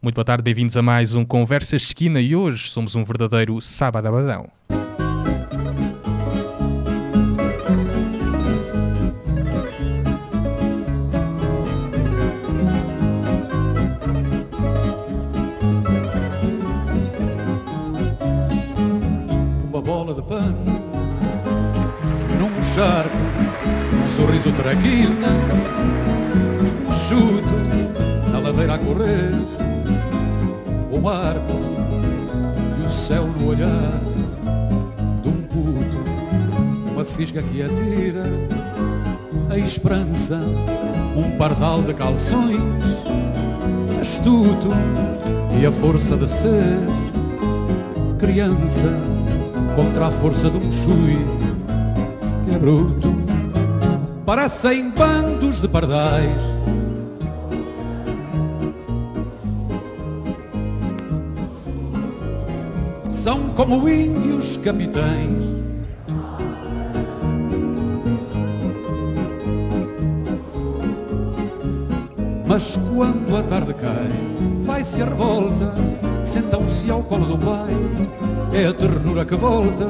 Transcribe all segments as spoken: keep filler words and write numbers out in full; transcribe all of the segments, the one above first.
Muito boa tarde, bem-vindos a mais um Conversas de Esquina e hoje somos um verdadeiro sábado abadão. Uma bola de pano num charco, um sorriso traquina, um chuto na ladeira a correr, um arco e o céu no olhar de um puto, uma fisga que atira a esperança, um pardal de calções astuto e a força de ser criança contra a força de um chui que é bruto. Parecem bandos de pardais, são como índios capitães, mas quando a tarde cai, vai-se a revolta, sentam-se ao colo do pai, é a ternura que volta.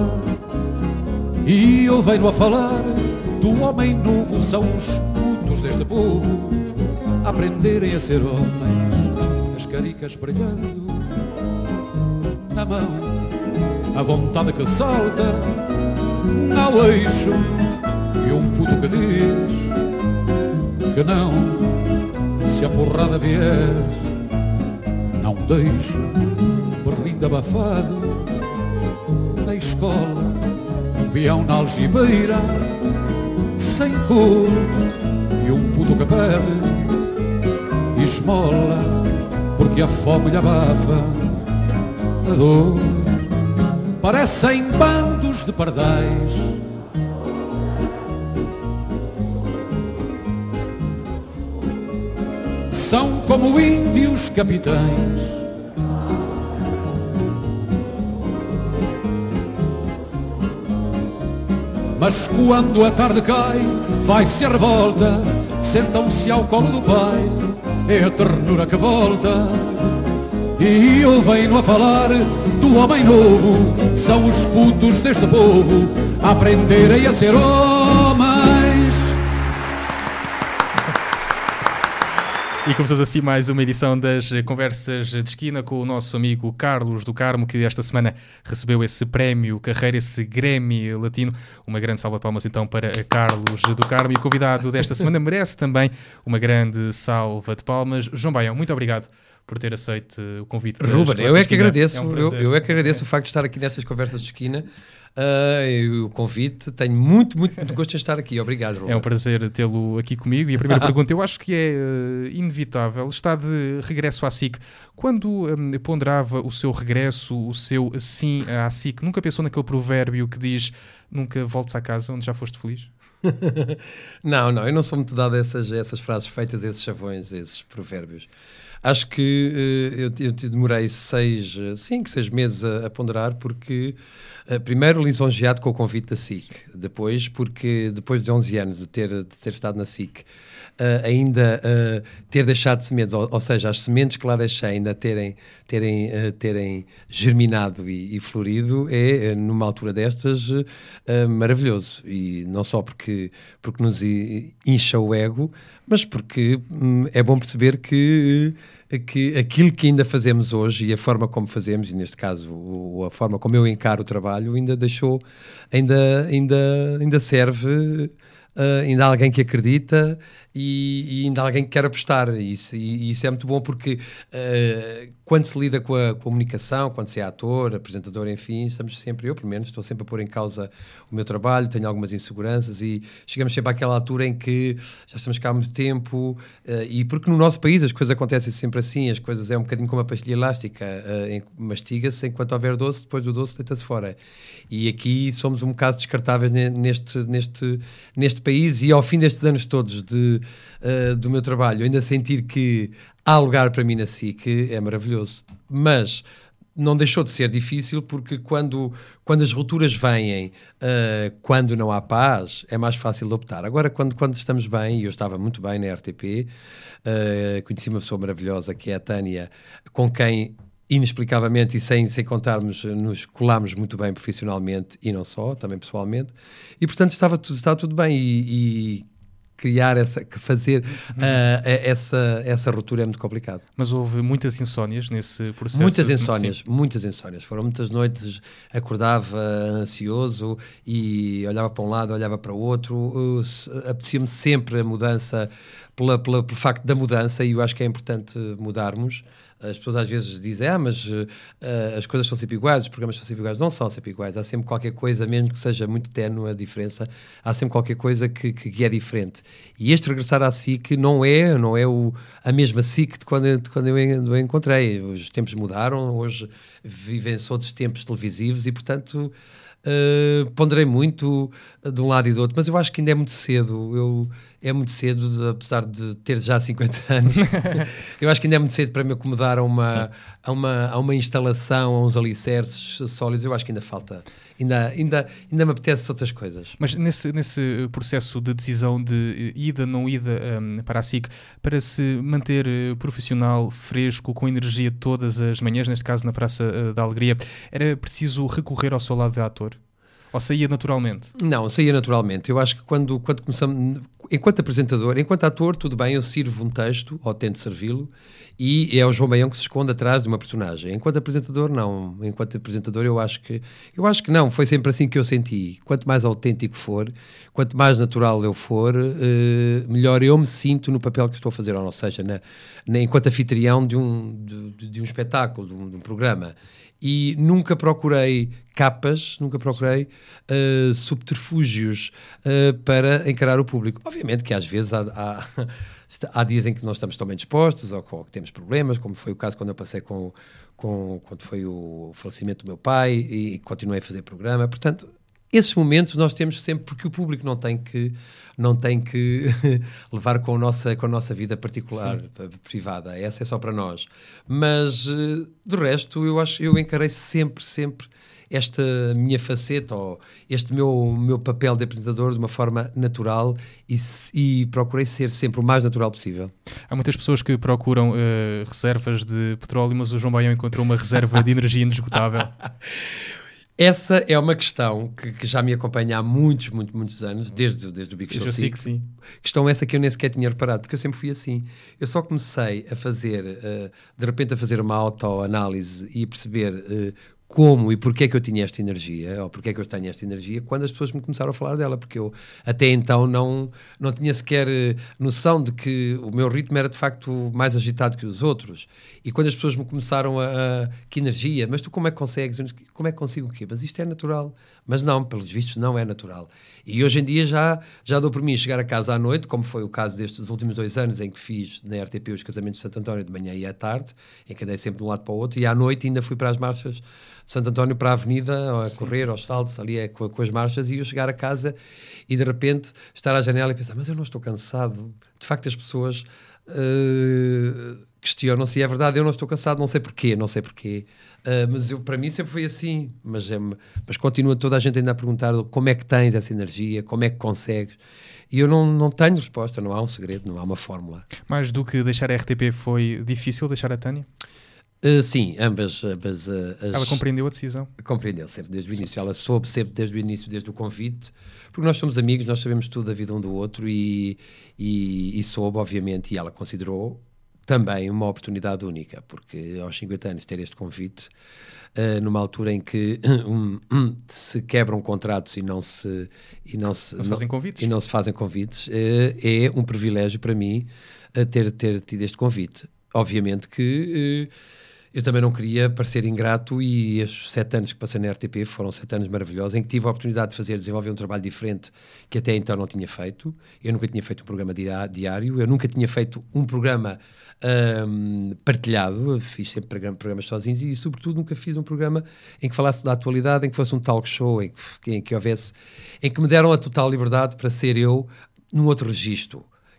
E eu venho a falar do homem novo, são os putos deste povo a aprenderem a ser homens, as caricas brilhando na mão, a vontade que salta ao eixo e um puto que diz que não, se a porrada vier não deixo. Berlindo abafado na escola, um peão na algibeira sem cor e um puto que pede esmola porque a fome lhe abafa a dor. Parecem bandos de pardais, são como índios capitães, mas quando a tarde cai, vai-se a revolta, sentam-se ao colo do pai, é a ternura que volta. E eu venho a falar do homem novo, são os putos deste povo a aprenderem a ser homens. E começamos assim mais uma edição das Conversas de Esquina com o nosso amigo Carlos do Carmo, que esta semana recebeu esse prémio Carreira, esse Grammy Latino. Uma grande salva de palmas então para Carlos do Carmo, e o convidado desta semana merece também uma grande salva de palmas. João Baião, muito obrigado por ter aceito o convite. Ruben, eu é que agradeço, é um eu, eu é que agradeço o facto de estar aqui nestas Conversas de Esquina. Uh, o convite, tenho muito, muito, muito gosto de estar aqui. Obrigado, Ruben. É um prazer tê-lo aqui comigo. E a primeira pergunta, eu acho que é uh, inevitável, está de regresso à S I C. Quando um, ponderava o seu regresso, o seu sim à S I C, nunca pensou naquele provérbio que diz nunca voltes à casa onde já foste feliz? Não, não, eu não sou muito dado a essas, a essas frases feitas, a esses chavões, a esses provérbios. Acho que uh, eu, eu demorei seis, cinco, seis meses a, a ponderar, porque uh, primeiro lisonjeado com o convite da S I C, depois porque depois de onze anos de ter, de ter estado na S I C, uh, ainda uh, ter deixado sementes, ou, ou seja, as sementes que lá deixei ainda terem, terem, uh, terem germinado e, e florido, é numa altura destas uh, maravilhoso, e não só porque, porque nos incha o ego, mas porque hum, é bom perceber que, que aquilo que ainda fazemos hoje e a forma como fazemos, e neste caso o, a forma como eu encaro o trabalho, ainda deixou, ainda, ainda, ainda serve, uh, ainda há alguém que acredita e, e ainda há alguém que quer apostar. E isso, e, e isso é muito bom, porque uh, quando se lida com a comunicação, quando se é ator, apresentador, enfim, estamos sempre, eu pelo menos, estou sempre a pôr em causa o meu trabalho, tenho algumas inseguranças e chegamos sempre àquela altura em que já estamos cá há muito tempo, uh, e porque no nosso país as coisas acontecem sempre assim, as coisas é um bocadinho como a pastilha elástica, uh, mastiga-se, enquanto houver doce, depois do doce deita-se fora. E aqui somos um bocado descartáveis neste, neste, neste país, e ao fim destes anos todos de, uh, do meu trabalho, ainda sentir que há lugar para mim na S I C é maravilhoso. Mas não deixou de ser difícil, porque quando, quando as rupturas vêm, uh, quando não há paz, é mais fácil de optar. Agora, quando, quando estamos bem, e eu estava muito bem na R T P, uh, conheci uma pessoa maravilhosa, que é a Tânia, com quem, inexplicavelmente e sem, sem contarmos, nos colámos muito bem profissionalmente, e não só, também pessoalmente, e portanto estava tudo, estava tudo bem, e... e criar essa, fazer uhum. uh, essa, essa ruptura é muito complicado. Mas houve muitas insónias nesse processo? Muitas insónias, Sim. muitas insónias. Foram muitas noites, acordava ansioso e olhava para um lado, olhava para o outro. Uh, apetecia-me sempre a mudança, pela, pela, pelo facto da mudança, e eu acho que é importante mudarmos. As pessoas às vezes dizem, ah, mas uh, as coisas são sempre iguais, os programas são sempre iguais. Não são sempre iguais, há sempre qualquer coisa, mesmo que seja muito ténue a diferença, há sempre qualquer coisa que, que, que é diferente. E este regressar à S I C não é, não é o, a mesma S I C de quando, de quando eu a encontrei. Os tempos mudaram, hoje vivem-se outros tempos televisivos e, portanto, uh, ponderei muito de um lado e do outro, mas eu acho que ainda é muito cedo. Eu... É muito cedo, apesar de ter já cinquenta anos. Eu acho que ainda é muito cedo para me acomodar a uma, a uma, a uma instalação, a uns alicerces sólidos. Eu acho que ainda falta. Ainda, ainda, ainda me apetece outras coisas. Mas nesse, nesse processo de decisão de ida, não ida um, para a S I C, para se manter profissional, fresco, com energia todas as manhãs, neste caso na Praça da Alegria, era preciso recorrer ao seu lado de ator? Ou saía naturalmente? Não, saía naturalmente. Eu acho que quando, quando começamos... Enquanto apresentador, enquanto ator, tudo bem, eu sirvo um texto, ou tento servi-lo, e é o João Baião que se esconde atrás de uma personagem. Enquanto apresentador, não. Enquanto apresentador, eu acho que... Eu acho que não, foi sempre assim que eu senti. Quanto mais autêntico for, quanto mais natural eu for, uh, melhor eu me sinto no papel que estou a fazer, ou seja, na, na, enquanto anfitrião de um, de, de um espetáculo, de um, de um programa. E nunca procurei capas, nunca procurei uh, subterfúgios uh, para encarar o público. Obviamente que às vezes há, há, há dias em que não estamos tão bem dispostos, ou, ou que temos problemas, como foi o caso quando eu passei com, com quando foi o falecimento do meu pai e, e continuei a fazer programa. Portanto, esses momentos nós temos sempre, porque o público não tem que, não tem que levar com a, nossa, com a nossa vida particular, Sim. privada. Essa é só para nós. Mas, do resto, eu acho eu encarei sempre, sempre esta minha faceta, ou este meu, meu papel de apresentador de uma forma natural e, e procurei ser sempre o mais natural possível. Há muitas pessoas que procuram uh, reservas de petróleo, mas o João Baião encontrou uma reserva de energia inesgotável. Essa é uma questão que, que já me acompanha há muitos, muitos, muitos anos, desde, desde o Big Show cinco. Sim. Questão essa que eu nem sequer tinha reparado, porque eu sempre fui assim. Eu só comecei a fazer, uh, de repente a fazer uma autoanálise e a perceber uh, como e porque é que eu tinha esta energia, ou porque é que eu tenho esta energia, quando as pessoas me começaram a falar dela, porque eu até então não, não tinha sequer uh, noção de que o meu ritmo era de facto mais agitado que os outros. E quando as pessoas me começaram a, a que energia, mas tu como é que consegues? Como é que consigo o quê? Mas isto é natural. Mas não, pelos vistos não é natural. E hoje em dia já, já dou por mim chegar a casa à noite, como foi o caso destes últimos dois anos em que fiz na R T P os casamentos de Santo António de manhã e à tarde, em que andei sempre de um lado para o outro, e à noite ainda fui para as marchas de Santo António, para a avenida, a correr, aos saltos, ali é, com, com as marchas, e eu chegar a casa e de repente estar à janela e pensar, mas eu não estou cansado. De facto as pessoas uh, questionam se é verdade, eu não estou cansado, não sei porquê, não sei porquê. Uh, mas eu, para mim sempre foi assim, mas, é, mas continua toda a gente ainda a perguntar como é que tens essa energia, como é que consegues, e eu não, não tenho resposta, não há um segredo, não há uma fórmula. Mais do que deixar a R T P, foi difícil deixar a Tânia? Uh, sim, ambas, ambas uh, as... Ela compreendeu a decisão? Compreendeu sempre desde o início, ela soube sempre desde o início, desde o convite, porque nós somos amigos, nós sabemos tudo da vida um do outro, e, e, e soube obviamente, e ela considerou também uma oportunidade única, porque aos cinquenta anos ter este convite, uh, numa altura em que um, um, se quebram contratos e não se, e não se, não se fazem convites, e não se fazem convites uh, é um privilégio para mim uh, ter, ter tido este convite. Obviamente que uh, eu também não queria parecer ingrato, e estes sete anos que passei na R T P foram sete anos maravilhosos, em que tive a oportunidade de fazer, desenvolver um trabalho diferente que até então não tinha feito. Eu nunca tinha feito um programa diário, eu nunca tinha feito um programa um, partilhado, eu fiz sempre programas sozinhos, e sobretudo nunca fiz um programa em que falasse da atualidade, em que fosse um talk show, em que, em que houvesse, em que me deram a total liberdade para ser eu num outro registro,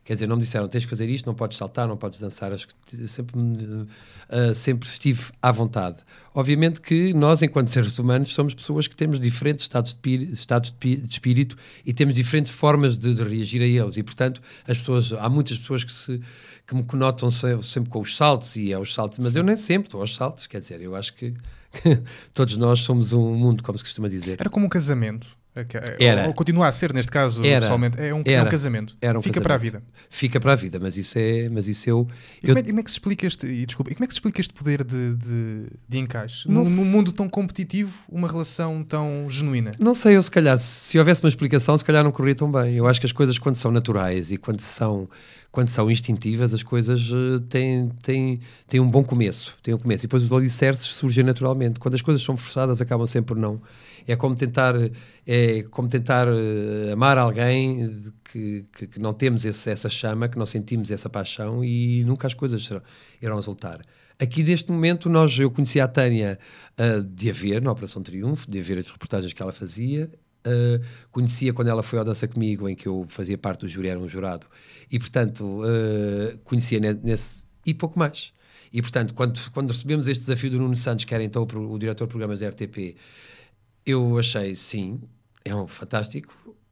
Quer dizer, não me disseram, tens que fazer isto, não podes saltar, não podes dançar. Acho que sempre, uh, sempre estive à vontade. Obviamente que nós, enquanto seres humanos, somos pessoas que temos diferentes estados de, estados de espírito e temos diferentes formas de, de reagir a eles. E, portanto, as pessoas, há muitas pessoas que, se, que me conotam sempre com os saltos e é os saltos, mas eu nem sempre estou aos saltos. Quer dizer, eu acho que todos nós somos um mundo, como se costuma dizer. Era como um casamento. Era. Ou continua a ser, neste caso, era. pessoalmente. É um, era. é um casamento. Era um Fica casamento. para a vida. Fica para a vida, mas isso é... Mas isso eu, e, eu... Como é, e como é que se explica este... E, desculpa, e como é que se explica este poder de, de, de encaixe? Num, num mundo tão competitivo, uma relação tão genuína? Não sei, eu se calhar, se houvesse uma explicação, se calhar não corria tão bem. Eu acho que as coisas, quando são naturais e quando são... Quando são instintivas, as coisas uh, têm, têm, têm um bom começo. Têm um começo. E depois os alicerces surgem naturalmente. Quando as coisas são forçadas, acabam sempre por não. É como tentar, é como tentar uh, amar alguém que, que, que não temos esse, essa chama, que não sentimos essa paixão e nunca as coisas serão, irão resultar. Aqui, neste momento, nós, eu conheci a Tânia uh, de a ver, na Operação Triunfo, de a ver as reportagens que ela fazia. Uh, conhecia quando ela foi ao Dança Comigo, em que eu fazia parte do júri, era um jurado, e portanto uh, conhecia nesse, e pouco mais. E portanto, quando, quando recebemos este desafio do Nuno Santos, que era então o, o diretor de programas da R T P, eu achei, sim, é um fantástico,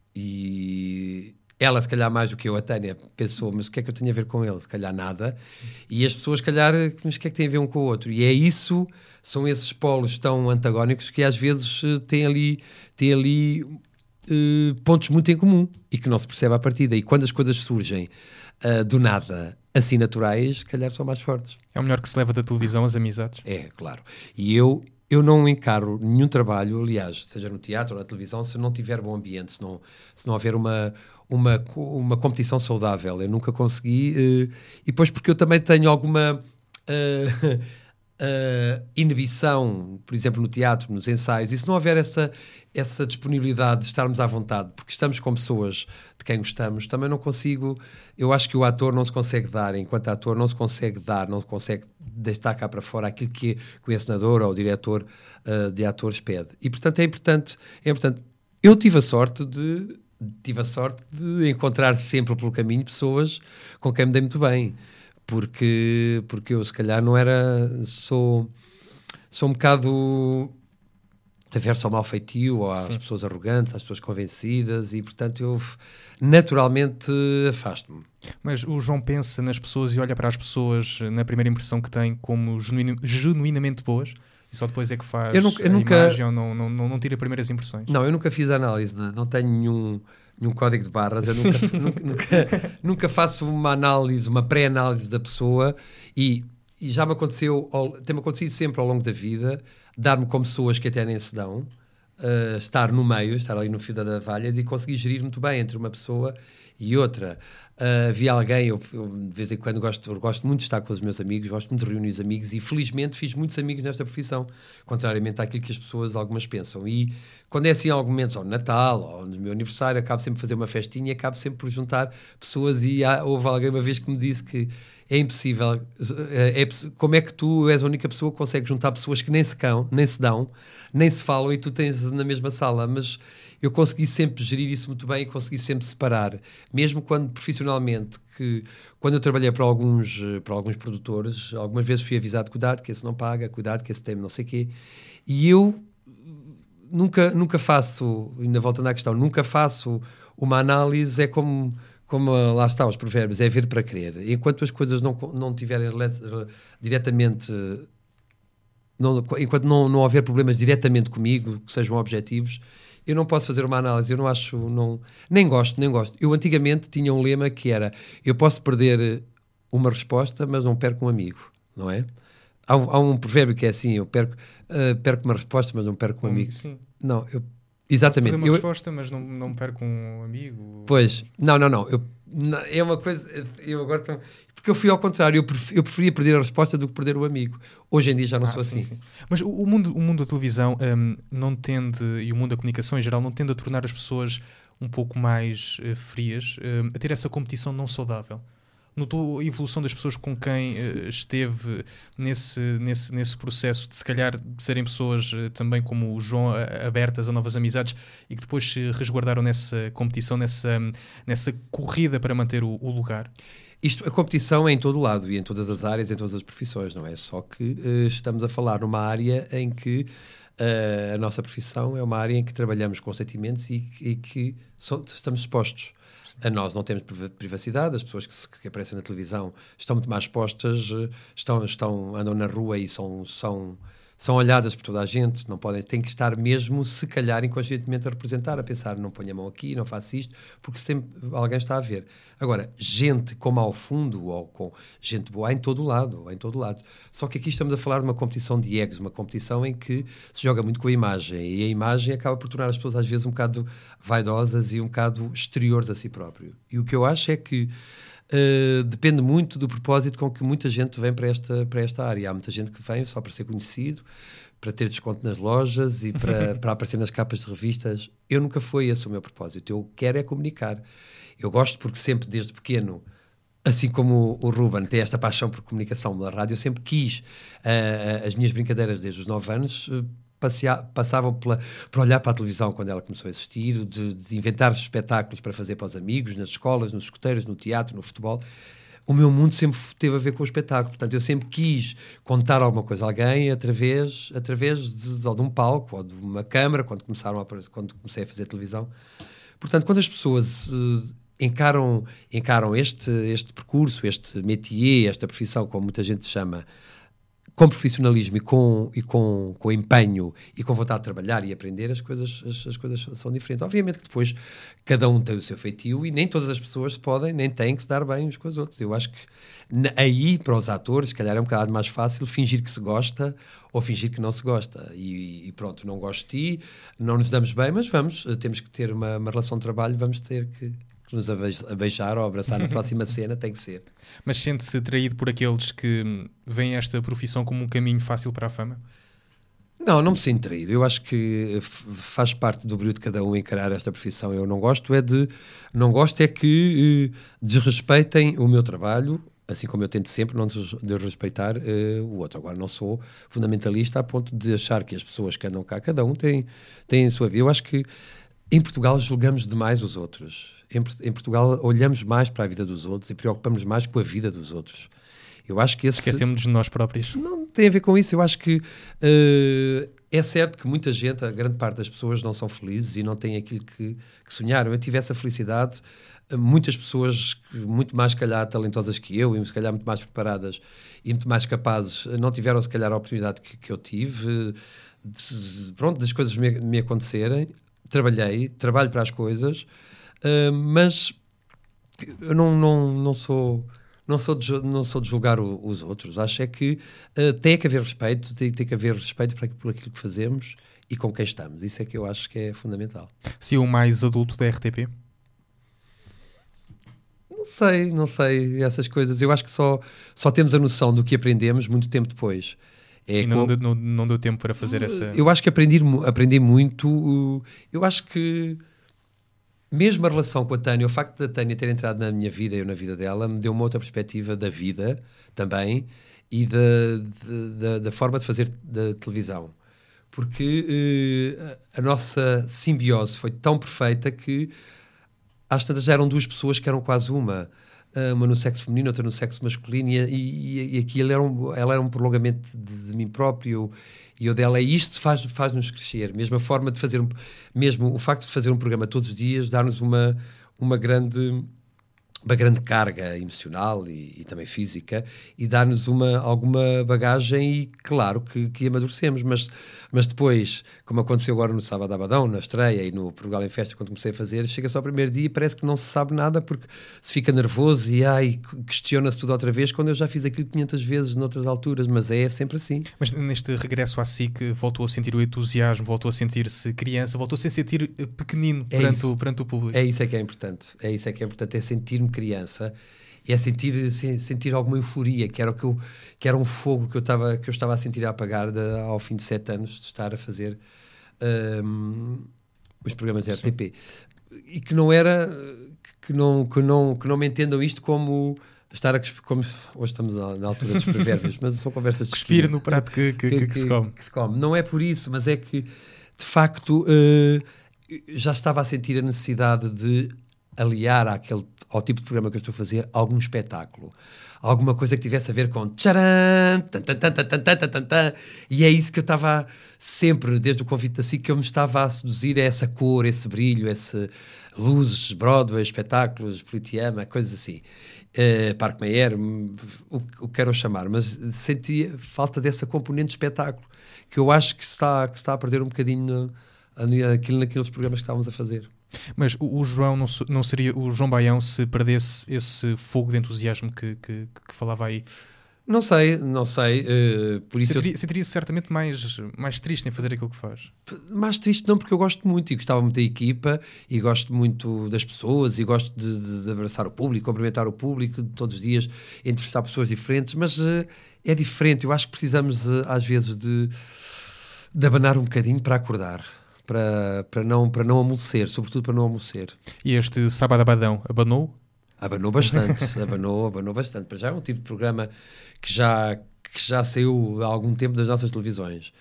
e ela, se calhar mais do que eu, a Tânia, pensou, mas o que é que eu tenho a ver com ele? Se calhar nada. E as pessoas, se calhar, mas o que é que tem a ver um com o outro? E é isso, são esses polos tão antagónicos que às vezes uh, têm ali, têm ali uh, pontos muito em comum e que não se percebe à partida. E quando as coisas surgem uh, do nada, assim naturais, se calhar são mais fortes. É o melhor que se leva da televisão, as amizades. É, claro. E eu... Eu não encaro nenhum trabalho, aliás, seja no teatro ou na televisão, se não tiver bom ambiente, se não, se não houver uma, uma, uma competição saudável. Eu nunca consegui. Uh, e depois porque eu também tenho alguma uh, uh, inibição, por exemplo, no teatro, nos ensaios, e se não houver essa, essa disponibilidade de estarmos à vontade, porque estamos com pessoas de quem gostamos, também não consigo... Eu acho que o ator não se consegue dar, enquanto ator não se consegue dar, não se consegue deixar cá para fora aquilo que, que o encenador ou o diretor uh, de atores pede. E, portanto, é importante, é importante. Eu tive a sorte de tive a sorte de encontrar sempre pelo caminho pessoas com quem me dei muito bem, porque, porque eu, se calhar, não era... Sou, sou um bocado... averso ao mal feitio, ou às Sim. pessoas arrogantes, às pessoas convencidas, e portanto eu naturalmente afasto-me. Mas o João pensa nas pessoas e olha para as pessoas na primeira impressão que tem como genuin, genuinamente boas, e só depois é que faz eu nunca, eu a nunca, imagem ou não, não, não, não tira primeiras impressões? Não, eu nunca fiz a análise, não, não tenho nenhum, nenhum código de barras, eu nunca, nunca, nunca, nunca faço uma análise, uma pré-análise da pessoa, e, e já me aconteceu, tem-me acontecido sempre ao longo da vida, dar-me com pessoas que até nem se dão, uh, estar no meio, estar ali no fio da navalha e conseguir gerir muito bem entre uma pessoa e outra. Uh, havia alguém, eu, eu de vez em quando gosto, eu gosto muito de estar com os meus amigos, gosto muito de reunir os amigos e felizmente fiz muitos amigos nesta profissão, contrariamente àquilo que as pessoas, algumas pensam. E quando é assim, em alguns momentos, ou no Natal, ou no meu aniversário, acabo sempre de fazer uma festinha e acabo sempre por juntar pessoas e há, houve alguém uma vez que me disse que é impossível, é, é, como é que tu és a única pessoa que consegue juntar pessoas que nem se, cão, nem se dão, nem se falam e tu tens na mesma sala, mas eu consegui sempre gerir isso muito bem e consegui sempre separar, mesmo quando profissionalmente, que quando eu trabalhei para alguns, para alguns produtores, algumas vezes fui avisado, cuidado que esse não paga, cuidado que esse tem não sei o quê, e eu nunca, nunca faço, ainda voltando à questão, nunca faço uma análise, é como... como lá está os provérbios, é ver para crer. Enquanto as coisas não, não tiverem diretamente, não, enquanto não, não houver problemas diretamente comigo, que sejam objetivos, eu não posso fazer uma análise, eu não acho, não, nem gosto, nem gosto. Eu antigamente tinha um lema que era, eu posso perder uma resposta, mas não perco um amigo, não é? Há um, há um provérbio que é assim, eu perco, uh, perco uma resposta, mas não perco um, um amigo. Sim. Não, eu exatamente. Posso perder uma eu, resposta, mas não, não perco um amigo. Pois, não, não, não. Eu, não é uma coisa. Eu agora. Porque eu fui ao contrário. Eu, pref, eu preferia perder a resposta do que perder o amigo. Hoje em dia já não ah, sou sim, assim. Sim. Mas o, o, mundo, o mundo da televisão um, não tende, e o mundo da comunicação em geral, não tende a tornar as pessoas um pouco mais uh, frias, uh, a ter essa competição não saudável. Notou a evolução das pessoas com quem uh, esteve nesse, nesse, nesse processo de, se calhar, serem pessoas uh, também como o João, uh, abertas a novas amizades e que depois se resguardaram nessa competição, nessa, nessa corrida para manter o, o lugar? Isto, a competição é em todo o lado e em todas as áreas, em todas as profissões, não é? Só que uh, estamos a falar numa área em que uh, a nossa profissão é uma área em que trabalhamos com sentimentos e, e que so, estamos expostos. A nós não temos privacidade, as pessoas que, se, que aparecem na televisão estão muito mais expostas, estão, estão, andam na rua e são, são, são olhadas por toda a gente, não podem, têm que estar mesmo, se calhar, inconscientemente a representar, a pensar, não ponho a mão aqui, não faço isto, porque sempre alguém está a ver. Agora, gente como ao fundo, ou com gente boa, há em todo o lado, há em todo o lado. Só que aqui estamos a falar de uma competição de egos, uma competição em que se joga muito com a imagem, e a imagem acaba por tornar as pessoas às vezes um bocado vaidosas e um bocado exteriores a si próprio. E o que eu acho é que uh, depende muito do propósito com que muita gente vem para esta, para esta área. Há muita gente que vem só para ser conhecido, para ter desconto nas lojas e para, para aparecer nas capas de revistas. Eu nunca foi esse o meu propósito. Eu quero é comunicar. Eu gosto porque sempre, desde pequeno, assim como o Ruben tem esta paixão por comunicação da rádio, eu sempre quis. Uh, as minhas brincadeiras desde os nove anos uh, passea, passavam pela, por olhar para a televisão quando ela começou a assistir, de, de inventar espetáculos para fazer para os amigos, nas escolas, nos escuteiros, no teatro, no futebol. O meu mundo sempre teve a ver com o espetáculo. Portanto, eu sempre quis contar alguma coisa a alguém através, através de, ou de um palco ou de uma câmara, quando, começaram a, quando comecei a fazer televisão. Portanto, quando as pessoas uh, encaram, encaram este, este percurso, este métier, esta profissão, como muita gente chama, com profissionalismo e com, e com, com empenho e com vontade de trabalhar e aprender, as coisas, as, as coisas são diferentes. Obviamente que depois cada um tem o seu feitio e nem todas as pessoas podem, nem têm que se dar bem uns com os outros. Eu acho que na, aí, para os atores, se calhar é um bocado mais fácil fingir que se gosta ou fingir que não se gosta. E, e pronto, não gosto de ti, não nos damos bem, mas vamos, temos que ter uma, uma relação de trabalho, vamos ter que... nos a beijar ou abraçar na próxima cena, tem que ser. Mas sente-se traído por aqueles que veem esta profissão como um caminho fácil para a fama? Não, não me sinto traído. Eu acho que faz parte do brilho de cada um encarar esta profissão. Eu não gosto é de... Não gosto é que eh, desrespeitem o meu trabalho, assim como eu tento sempre não desrespeitar uh, o outro. Agora, não sou fundamentalista a ponto de achar que as pessoas que andam cá, cada um tem, tem a sua vida. Eu acho que em Portugal julgamos demais os outros. Em, em Portugal olhamos mais para a vida dos outros e preocupamos mais com a vida dos outros. Eu acho que esse... Esquecemos de nós próprios. Não tem a ver com isso. Eu acho que uh, é certo que muita gente, a grande parte das pessoas não são felizes e não têm aquilo que, que sonharam. Eu tive essa felicidade. Uh, muitas pessoas, muito mais, se calhar, talentosas que eu e, se calhar, muito mais preparadas e muito mais capazes, não tiveram, se calhar, a oportunidade que, que eu tive. Uh, de, pronto, das coisas me, me acontecerem. Trabalhei, trabalho para as coisas, uh, mas eu não, não, não sou... Não sou, de, não sou de julgar o, os outros. Acho é que uh, tem que haver respeito, tem, tem que haver respeito por, por aquilo que fazemos e com quem estamos. Isso é que eu acho que é fundamental. Se o mais adulto da R T P? Não sei, não sei essas coisas. Eu acho que só, só temos a noção do que aprendemos muito tempo depois. É e não, com... não, não deu tempo para fazer uh, essa... Eu acho que aprendi, aprendi muito. Uh, eu acho que mesmo a relação com a Tânia, o facto da Tânia ter entrado na minha vida e eu na vida dela, me deu uma outra perspectiva da vida também e da, da, da forma de fazer da televisão. Porque uh, a nossa simbiose foi tão perfeita que às tantas já eram duas pessoas que eram quase uma. Uh, uma no sexo feminino, outra no sexo masculino, e, e, e aqui ela era, um, ela era um prolongamento de, de mim próprio e eu dela, e isto faz, faz-nos crescer. Mesmo a forma de fazer, um, mesmo o facto de fazer um programa todos os dias, dá-nos uma, uma, grande, uma grande carga emocional e, e também física, e dá-nos uma, alguma bagagem e, claro, que, que amadurecemos. Mas, mas depois, como aconteceu agora no Sábado a Abadão, na estreia e no Portugal em Festa, quando comecei a fazer, chega-se ao primeiro dia e parece que não se sabe nada, porque se fica nervoso e ai, questiona-se tudo outra vez, quando eu já fiz aquilo quinhentas vezes noutras alturas, mas é sempre assim. Mas neste regresso à S I C, voltou a sentir o entusiasmo, voltou a sentir-se criança, voltou-se a sentir pequenino é perante, o, perante o público. É isso é que é importante, é isso é que é importante, é sentir-me criança, é sentir, sentir alguma euforia, que era, o que, eu, que era um fogo que eu estava que eu estava a sentir a apagar de, ao fim de sete anos de estar a fazer um, os programas da R T P. E que não era, que não, que, não, que não me entendam isto como estar a cuspir, como hoje estamos na, na altura dos provérbios, mas são conversas de cuspir no prato que, que, que, que, que, se come. que se come. Não é por isso, mas é que, de facto, uh, já estava a sentir a necessidade de aliar àquele, ao tipo de programa que eu estou a fazer algum espetáculo. Alguma coisa que tivesse a ver com tcharam, tan, tan, tan, tan, tan, tan, tan, tan, e é isso que eu estava sempre, desde o convite da S I C, que eu me estava a seduzir, é essa cor, esse brilho, esse luzes, Broadway, espetáculos, Politeama, coisas assim. Uh, Parque Mayer, o, o que quero chamar, mas sentia falta dessa componente de espetáculo, que eu acho que se está, que se está a perder um bocadinho no, naquilo, naqueles programas que estávamos a fazer. Mas o, o João não, não seria o João Baião se perdesse esse fogo de entusiasmo que, que, que falava aí? Não sei, não sei. Uh, por isso sentiria, eu... sentiria-se certamente mais, mais triste em fazer aquilo que faz. Mais triste não, porque eu gosto muito e gostava muito da equipa e gosto muito das pessoas e gosto de, de, de abraçar o público, cumprimentar o público todos os dias, entrevistar pessoas diferentes, mas uh, é diferente. Eu acho que precisamos uh, às vezes de, de abanar um bocadinho para acordar. Para, para, não, para não amolecer, sobretudo para não amolecer. E este Sábado Abadão, abanou? Abanou bastante, abanou, abanou bastante. Para já é um tipo de programa que já, que já saiu há algum tempo das nossas televisões.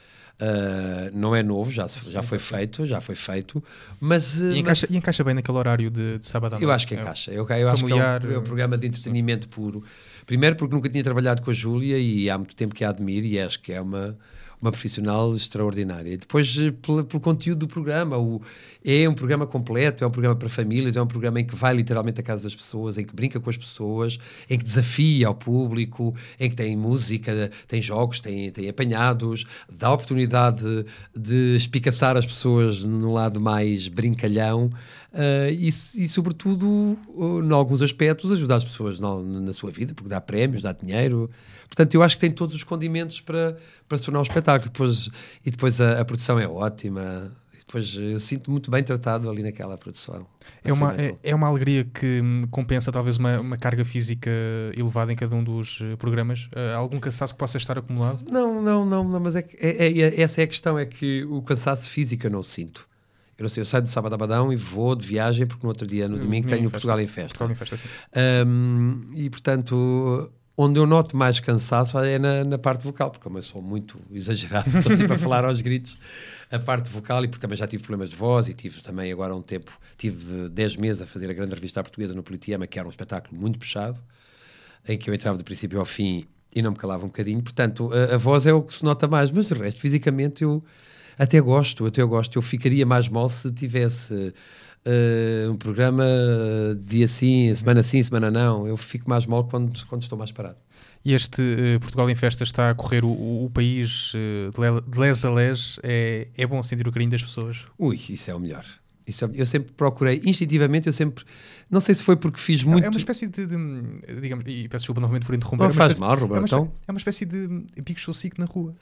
Uh, não é novo, já, já foi feito, já foi feito, mas... Uh, e, encaixa, mas... e encaixa bem naquele horário de, de sábado à noite? Eu acho que encaixa. Eu, eu acho que é um, é um programa de entretenimento puro. Primeiro porque nunca tinha trabalhado com a Júlia e há muito tempo que a admiro e acho que é uma... uma profissional extraordinária. Depois, pelo, pelo conteúdo do programa, o, é um programa completo, é um programa para famílias, é um programa em que vai literalmente à casa das pessoas, em que brinca com as pessoas, em que desafia ao público, em que tem música, tem jogos, tem, tem apanhados, dá a oportunidade de, de espicaçar as pessoas no lado mais brincalhão uh, e, e, sobretudo, uh, em alguns aspectos, ajudar as pessoas na, na sua vida, porque dá prémios, dá dinheiro. Portanto, eu acho que tem todos os condimentos para, para se tornar um espetáculo. Depois, e depois a, a produção é ótima. E depois eu sinto muito bem tratado ali naquela produção. É uma, é, é uma alegria que compensa talvez uma, uma carga física elevada em cada um dos uh, programas. Uh, algum cansaço que possa estar acumulado? Não, não, não, não mas é, que, é, é, essa é a questão, é que o cansaço físico eu não sinto. Eu não sei, eu saio do sábado a Abadão e vou de viagem, porque no outro dia, no domingo, tenho o Portugal em Festa. Portugal em Festa, sim. Um, e, portanto... Onde eu noto mais cansaço é na, na parte vocal, porque como eu sou muito exagerado, estou sempre a falar aos gritos, a parte vocal, e porque também já tive problemas de voz e tive também agora um tempo, tive dez meses a fazer a grande revista portuguesa no Politeama, que era um espetáculo muito puxado, em que eu entrava do princípio ao fim e não me calava um bocadinho, portanto a, a voz é o que se nota mais, mas de resto fisicamente eu até gosto, até eu gosto, eu ficaria mais mal se tivesse... Uh, um programa dia sim, semana sim, semana não. Eu fico mais mal quando, quando estou mais parado. E este uh, Portugal em Festa está a correr o, o, o país uh, de les a les. É, é bom sentir o carinho das pessoas? Ui, isso é o melhor. Isso é, eu sempre procurei, instintivamente, eu sempre... Não sei se foi porque fiz muito... É uma espécie de... de digamos, e peço desculpa novamente por interromper. Não faz espécie, mal, Roberto. É uma, então... é uma espécie de Big Show Sick na rua.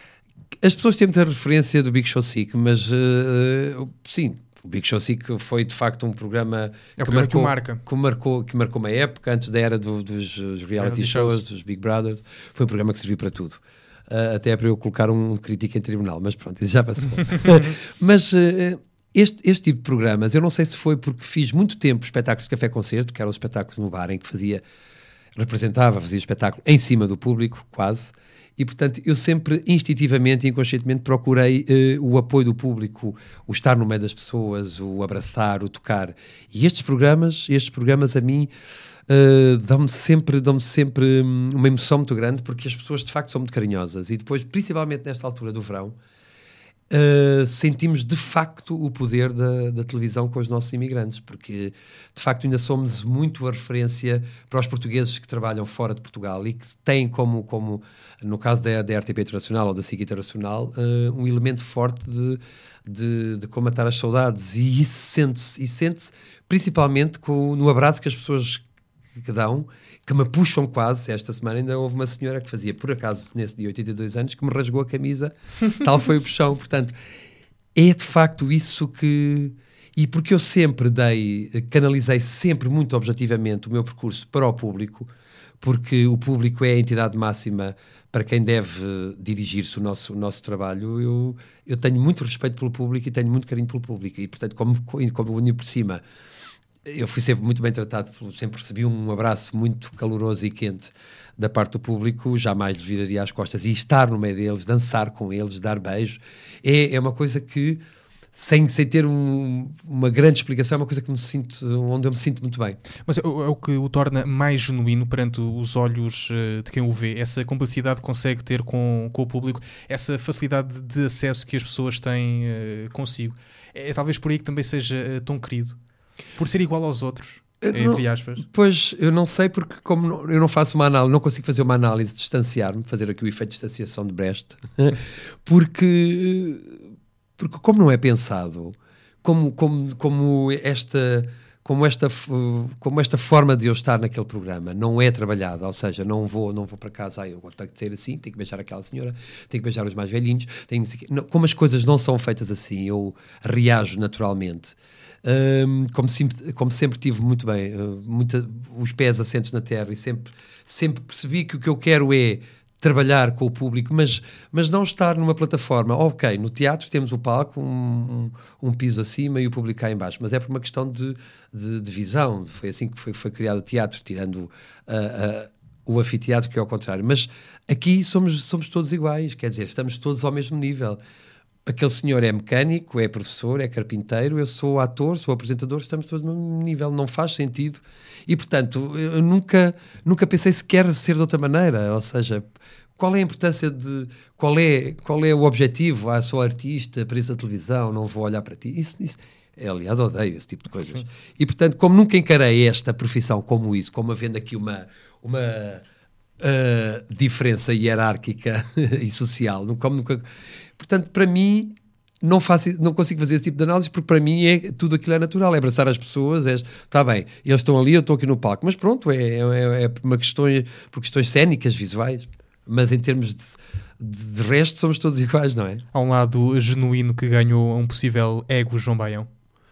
As pessoas têm muita referência do Big Show Sick, mas uh, sim... O Big Show Sick foi, de facto, um programa, é que, programa marcou, que, marca. que, marcou, que marcou uma época, antes da era do, dos, dos reality, reality shows, shows, dos Big Brothers. Foi um programa que serviu para tudo. Uh, até para eu colocar um crítico em tribunal, mas pronto, isso já passou. Mas uh, este, este tipo de programas, eu não sei se foi porque fiz muito tempo espetáculos de café-concerto, que eram os espetáculos no bar, em que fazia, representava, fazia espetáculo em cima do público, quase. E, portanto, eu sempre, instintivamente e inconscientemente, procurei uh, o apoio do público, o estar no meio das pessoas, o abraçar, o tocar. E estes programas, estes programas a mim, uh, dão-me sempre, dão-me sempre uma emoção muito grande, porque as pessoas, de facto, são muito carinhosas. E depois, principalmente nesta altura do verão, Uh, sentimos de facto o poder da, da televisão com os nossos imigrantes, porque de facto ainda somos muito a referência para os portugueses que trabalham fora de Portugal e que têm como, como no caso da, da R T P Internacional ou da S I C Internacional, uh, um elemento forte de, de, de combater as saudades, e isso sente-se, e sente-se principalmente com, no abraço que as pessoas que dão, que me puxam quase. Esta semana ainda houve uma senhora que fazia, por acaso, nesse dia, oitenta e dois anos, que me rasgou a camisa, tal foi o puxão. Portanto, é de facto isso que... E porque eu sempre dei, canalizei sempre muito objetivamente o meu percurso para o público, porque o público é a entidade máxima para quem deve dirigir-se o nosso, o nosso trabalho. Eu, eu tenho muito respeito pelo público e tenho muito carinho pelo público. E, portanto, como, como eu venho por cima... eu fui sempre muito bem tratado, sempre recebi um abraço muito caloroso e quente da parte do público, jamais lhes viraria as costas, e estar no meio deles, dançar com eles, dar beijos, é, é uma coisa que, sem, sem ter um, uma grande explicação, é uma coisa que me sinto, onde eu me sinto muito bem. Mas é, é o que o torna mais genuíno perante os olhos uh, de quem o vê, essa complicidade que consegue ter com, com o público, essa facilidade de acesso que as pessoas têm uh, consigo. É, é talvez por aí que também seja uh, tão querido, por ser igual aos outros, entre aspas. Não, pois, eu não sei, porque como não, eu não faço uma análise, não consigo fazer uma análise, distanciar-me, fazer aqui o efeito de distanciação de Brecht, porque, porque como não é pensado, como, como, como, esta, como, esta, como esta forma de eu estar naquele programa não é trabalhada, ou seja, não vou, não vou para casa, ah, eu tenho que ter assim, tenho que beijar aquela senhora, tenho que beijar os mais velhinhos, tenho que... não, como as coisas não são feitas assim, eu reajo naturalmente. Um, como, sempre, como sempre tive muito bem, uh, muita, os pés assentes na terra, e sempre, sempre percebi que o que eu quero é trabalhar com o público, mas, mas não estar numa plataforma. Ok, no teatro temos o palco, um, um, um piso acima e o público cá em baixo, mas é por uma questão de, de, de visão. Foi assim que foi, foi criado o teatro, tirando uh, uh, o anfiteatro, que é ao contrário. Mas aqui somos, somos todos iguais, quer dizer, estamos todos ao mesmo nível. Aquele senhor é mecânico, é professor, é carpinteiro, eu sou ator, sou apresentador, estamos todos no mesmo nível, não faz sentido. E, portanto, eu nunca, nunca pensei sequer ser de outra maneira, ou seja, qual é a importância de... Qual é, qual é o objetivo? Ah, sou artista, apareço na televisão, não vou olhar para ti. Isso, isso, aliás, odeio esse tipo de coisas. Sim. E, portanto, como nunca encarei esta profissão como isso, como havendo aqui uma... uma uh, diferença hierárquica e social, como nunca... Portanto, para mim, não, faço, não consigo fazer esse tipo de análise, porque para mim é, tudo aquilo é natural, é abraçar as pessoas, é, está bem, eles estão ali, eu estou aqui no palco, mas pronto, é, é, é por, uma questão, por questões cénicas, visuais, mas em termos de, de, de resto somos todos iguais, não é? Há um lado genuíno que ganhou um possível ego João Baião.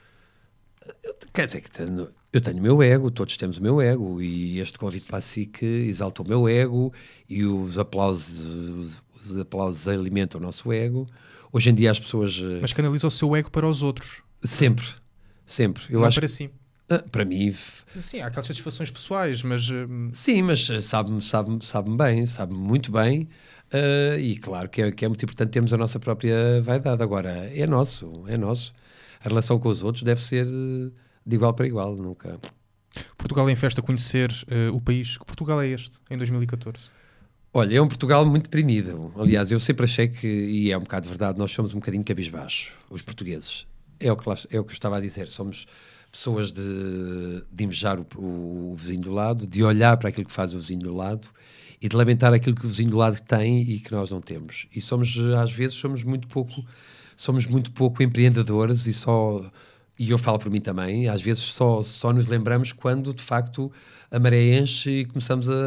Quer dizer que tenho, eu tenho o meu ego, todos temos o meu ego, e este convite para a S I C exalta o meu ego, e os aplausos... Os, os aplausos alimentam o nosso ego. Hoje em dia as pessoas... Mas canaliza o seu ego para os outros. Sempre, sempre. Eu não acho para que... si. Ah, para mim... Sim, há aquelas satisfações pessoais, mas... Sim, mas sabe-me sabe, sabe bem, sabe-me muito bem. Uh, e claro que é, que é muito importante termos a nossa própria vaidade. Agora, é nosso, é nosso. A relação com os outros deve ser de igual para igual, nunca... Portugal em festa, conhecer uh, o país. Que Portugal é este, em dois mil e catorze? Olha, é um Portugal muito deprimido. Aliás, eu sempre achei que, e é um bocado verdade, nós somos um bocadinho cabisbaixo, os portugueses. É o que, lá, é o que eu estava a dizer. Somos pessoas de, de invejar o, o, o vizinho do lado, de olhar para aquilo que faz o vizinho do lado e de lamentar aquilo que o vizinho do lado tem e que nós não temos. E somos, às vezes, somos muito pouco, somos muito pouco empreendedores e só... E eu falo por mim também, às vezes só, só nos lembramos quando, de facto, a maré enche e começamos a,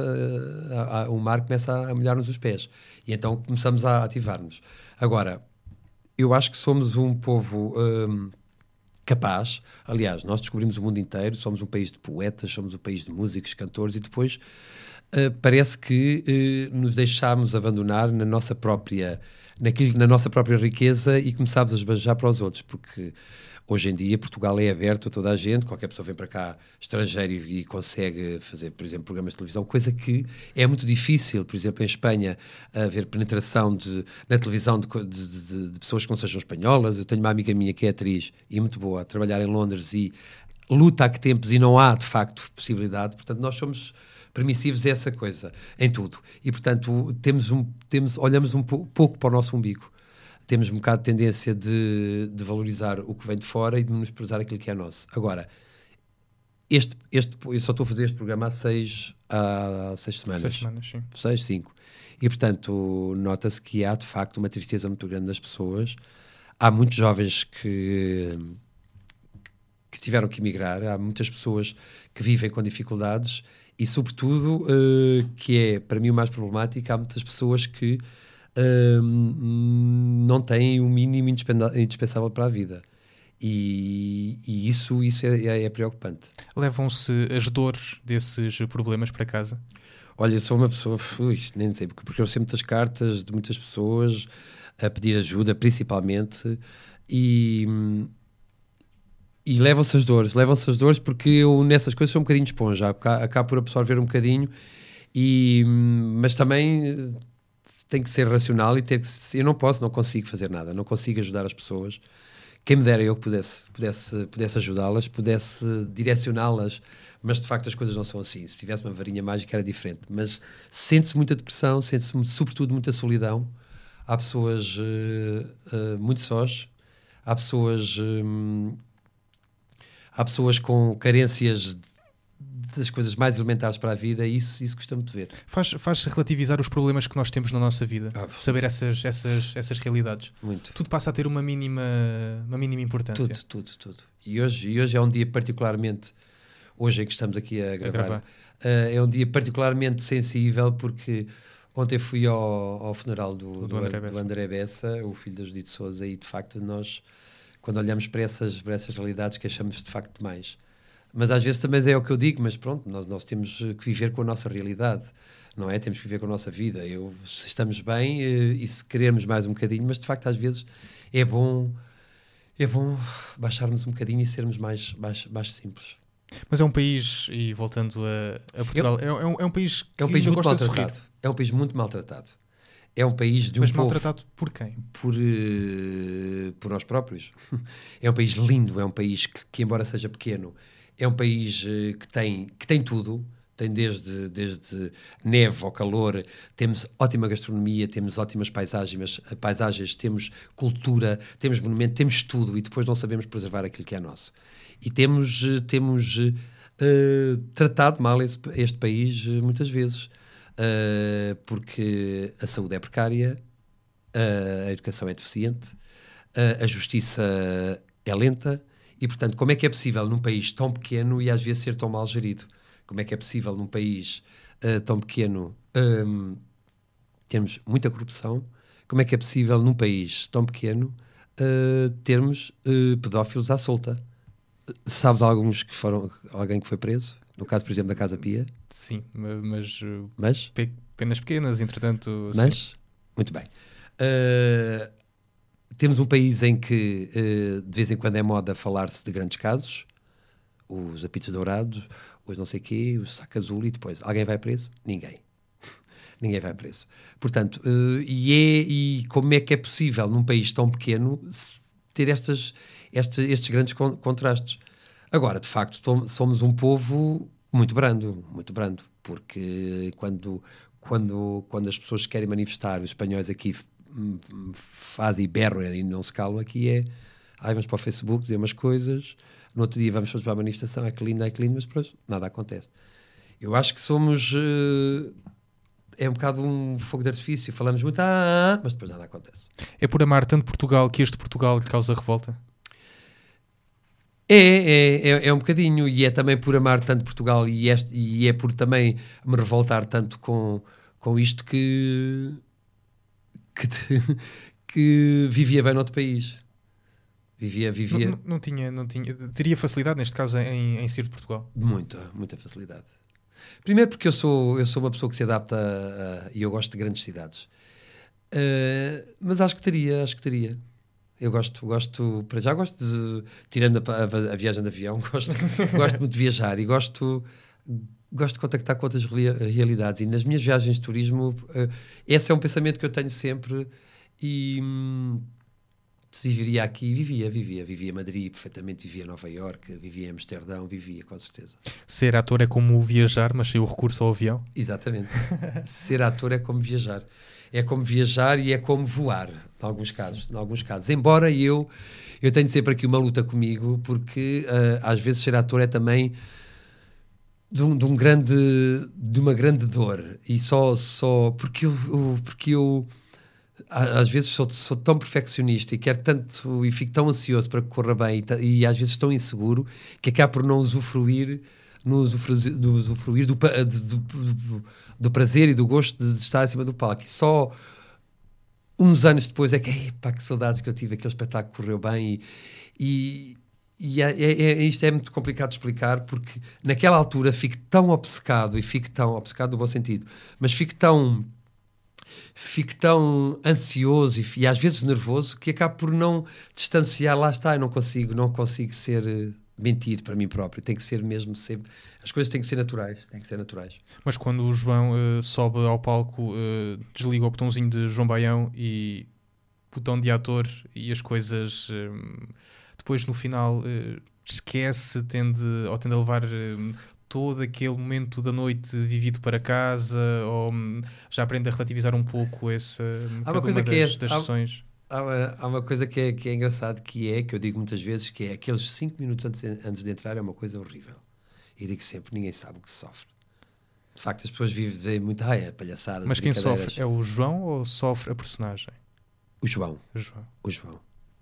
a, a, o mar começa a, a molhar-nos os pés. E então começamos a ativar-nos. Agora, eu acho que somos um povo hum, capaz. Aliás, nós descobrimos o mundo inteiro, somos um país de poetas, somos um país de músicos, cantores, e depois uh, parece que uh, nos deixámos abandonar na nossa própria, naquilo, na nossa própria riqueza e começámos a esbanjar para os outros, porque... Hoje em dia, Portugal é aberto a toda a gente, qualquer pessoa vem para cá estrangeiro e, e consegue fazer, por exemplo, programas de televisão, coisa que é muito difícil, por exemplo, em Espanha, haver penetração de, na televisão de, de, de, de pessoas que não sejam espanholas. Eu tenho uma amiga minha que é atriz e muito boa, a trabalhar em Londres e luta há que tempos e não há, de facto, possibilidade. Portanto, nós somos permissivos a essa coisa, em tudo. E, portanto, temos um, temos, olhamos um pouco para o nosso umbigo. Temos um bocado de tendência de, de valorizar o que vem de fora e de menosprezar aquilo que é nosso. Agora, este, este, eu só estou a fazer este programa há seis, há seis semanas. Seis semanas, sim. Seis, cinco. E, portanto, nota-se que há, de facto, uma tristeza muito grande das pessoas. Há muitos jovens que, que tiveram que emigrar. Há muitas pessoas que vivem com dificuldades e, sobretudo, uh, que é, para mim, o mais problemático, há muitas pessoas que Um, não têm o mínimo indispensável para a vida e, e isso, isso é, é, é preocupante. Levam-se as dores desses problemas para casa? Olha, eu sou uma pessoa, ui, nem sei, porque, porque eu recebo muitas cartas de muitas pessoas a pedir ajuda, principalmente, e, e levam-se as dores, levam-se as dores porque eu nessas coisas sou um bocadinho esponja, acabo por absorver um bocadinho, e, mas também tem que ser racional e ter que, eu não posso, não consigo fazer nada, não consigo ajudar as pessoas. Quem me dera eu que pudesse, pudesse, pudesse ajudá-las, pudesse direcioná-las, mas de facto as coisas não são assim. Se tivesse uma varinha mágica era diferente, mas sente-se muita depressão, sente-se sobretudo muita solidão. Há pessoas uh, uh, muito sós, há pessoas um, há pessoas com carências das coisas mais elementares para a vida, e isso, isso custa muito ver. Faz, faz relativizar os problemas que nós temos na nossa vida, ah, saber essas, essas, essas realidades. Muito. Tudo passa a ter uma mínima, uma mínima importância. Tudo, tudo, tudo. E hoje, e hoje é um dia particularmente, hoje em que estamos aqui a gravar, a gravar. Uh, é um dia particularmente sensível, porque ontem fui ao, ao funeral do, do, do, André do André Bessa, o filho da Judite Sousa, e de facto nós, quando olhamos para essas, para essas realidades, que achamos de facto mais. Mas às vezes também é o que eu digo, mas pronto, nós, nós temos que viver com a nossa realidade, não é? Temos que viver com a nossa vida. Eu, se estamos bem e se queremos mais um bocadinho, mas de facto às vezes é bom, é bom baixarmos um bocadinho e sermos mais, mais, mais simples. Mas é um país, e voltando a, a Portugal, eu, é, um, é um país que é um país muito gosta maltratado. de sorrir. É um país muito maltratado. É um país de um Mas povo... maltratado por quem? Por, uh, por nós próprios. É um país lindo, é um país que, que embora seja pequeno, é um país uh, que, tem, que tem tudo. Tem desde, desde neve ao calor, temos ótima gastronomia, temos ótimas paisagens, paisagens, temos cultura, temos monumento, temos tudo, e depois não sabemos preservar aquilo que é nosso. E temos, temos uh, tratado mal esse, este país uh, muitas vezes, uh, porque a saúde é precária, uh, a educação é deficiente, uh, a justiça é lenta, e portanto como é que é possível num país tão pequeno e às vezes ser tão mal gerido? Como é que é possível num país uh, tão pequeno um, termos muita corrupção? Como é que é possível num país tão pequeno uh, termos uh, pedófilos à solta? Sabe de alguns que foram, alguém que foi preso? No caso, por exemplo, da Casa Pia? Sim, mas, uh, mas? Pe penas pequenas, entretanto... Mas? Sim. Muito bem. Uh, temos um país em que uh, de vez em quando é moda falar-se de grandes casos, os apitos dourados, os não sei o quê, o saco azul, e depois alguém vai preso? Ninguém. Ninguém vai preso. Portanto, uh, e, é, e como é que é possível num país tão pequeno ter estas, este, estes grandes con contrastes? Agora, de facto, somos um povo muito brando, muito brando, porque quando, quando, quando as pessoas querem manifestar, os espanhóis aqui fazem berro e não se calam, aqui é, aí vamos para o Facebook dizer umas coisas, no outro dia vamos todos para a manifestação, é que lindo, é que lindo, mas depois nada acontece. Eu acho que somos... Uh, é um bocado um fogo de artifício. Falamos muito, ah, mas depois nada acontece. É por amar tanto Portugal que este Portugal lhe causa revolta? É, é, é, é um bocadinho. E é também por amar tanto Portugal e, este, e é por também me revoltar tanto com, com isto que, que, te, que vivia bem noutro país. Vivia, vivia... Não, não, tinha, não tinha... Teria facilidade, neste caso, em, em ser de Portugal? Muita, muita facilidade. Primeiro porque eu sou, eu sou uma pessoa que se adapta a, a, e eu gosto de grandes cidades. Uh, mas acho que teria, acho que teria. Eu gosto, gosto, para já gosto de, tirando a, a, a viagem de avião, gosto, gosto muito de viajar e gosto, gosto de contactar com outras realidades. E nas minhas viagens de turismo, uh, esse é um pensamento que eu tenho sempre. E... Hum, se viveria aqui, vivia, vivia, vivia em Madrid, perfeitamente, vivia em Nova Iorque, vivia em Amsterdão, vivia, com certeza. Ser ator é como viajar, mas sem o recurso ao avião? Exatamente. Ser ator é como viajar. É como viajar e é como voar, em alguns casos. Em alguns casos. Embora eu, eu tenho sempre aqui uma luta comigo, porque uh, às vezes ser ator é também de, um, de, um grande, de uma grande dor. E só, só porque eu... eu porque eu às vezes sou, sou tão perfeccionista e quero tanto e fico tão ansioso para que corra bem e, e às vezes tão inseguro que acabo por não usufruir, no usufruir, do, usufruir do, do, do, do prazer e do gosto de estar acima do palco. E só uns anos depois é que, pá, que saudades que eu tive, aquele espetáculo correu bem e, e, e é, é, é, isto é muito complicado de explicar porque naquela altura fico tão obcecado e fico tão, obcecado no bom sentido, mas fico tão fico tão ansioso e, e às vezes nervoso que acabo por não distanciar, lá está, eu não consigo, não consigo ser, uh, mentir para mim próprio, tem que ser mesmo sempre, as coisas têm que ser naturais, têm que ser naturais. Mas quando o João uh, sobe ao palco, uh, desliga o botãozinho de João Baião e botão de ator e as coisas, um, depois no final uh, esquece, tende, ou tende a levar um, todo aquele momento da noite vivido para casa, ou um, já aprende a relativizar um pouco essa, há uma coisa uma que das, é, das há, sessões. Há uma, há uma coisa que é, que é engraçado, que é, que eu digo muitas vezes, que é aqueles cinco minutos antes, antes de entrar é uma coisa horrível. E digo sempre, ninguém sabe o que se sofre. De facto, as pessoas vivem muito raia, palhaçadas. Mas quem sofre é o João ou sofre a personagem? O João. O João. O João.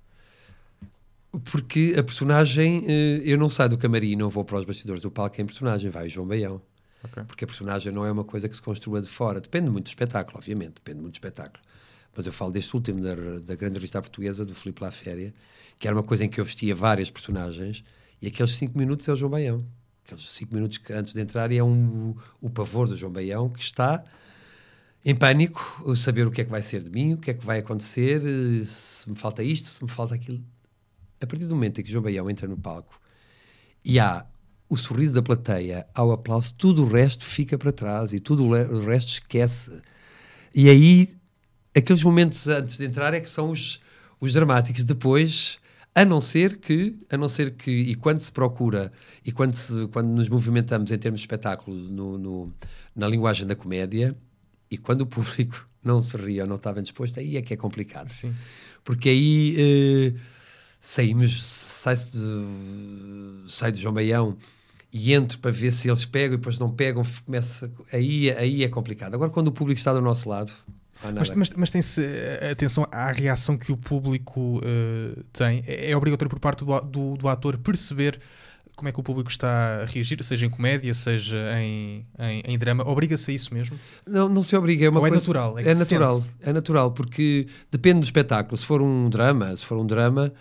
Porque a personagem, eu não saio do camarim, não vou para os bastidores do palco em personagem, vai o João Baião. Okay. Porque a personagem não é uma coisa que se construa de fora. Depende muito do espetáculo, obviamente, depende muito do espetáculo. Mas eu falo deste último, da, da grande revista portuguesa, do Filipe Laféria, que era uma coisa em que eu vestia várias personagens, e aqueles cinco minutos é o João Baião. Aqueles cinco minutos que, antes de entrar, é um, o, o pavor do João Baião, que está em pânico, saber o que é que vai ser de mim, o que é que vai acontecer, se me falta isto, se me falta aquilo. A partir do momento em que o João Baião entra no palco e há o sorriso da plateia, há o aplauso, tudo o resto fica para trás e tudo o resto esquece. E aí, aqueles momentos antes de entrar é que são os, os dramáticos. Depois, a não ser que, a não ser que, e quando se procura, e quando, se, quando nos movimentamos em termos de espetáculo no, no, na linguagem da comédia, e quando o público não se ria ou não está bem disposto, aí é que é complicado. Sim. Porque aí eh, saímos, sai-se de, sai do João Baião e entro para ver se eles pegam e depois não pegam, começa, aí, aí é complicado. Agora, quando o público está do nosso lado, Mas, mas, mas tem-se atenção à reação que o público uh, tem. É, é obrigatório por parte do, do, do ator perceber como é que o público está a reagir, seja em comédia, seja em, em, em drama. Obriga-se a isso mesmo? Não, não se obriga. É uma Ou é coisa, natural? É, é natural, é natural, porque depende do espetáculo. Se for um drama, se for um drama,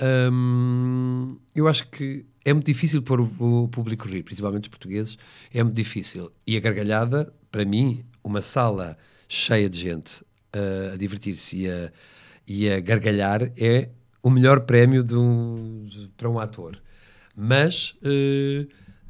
hum, eu acho que é muito difícil pôr o, o público rir, principalmente os portugueses. É muito difícil. E a gargalhada, para mim, uma sala cheia de gente uh, a divertir-se e a, e a gargalhar é o melhor prémio de um, de, para um ator. Mas uh,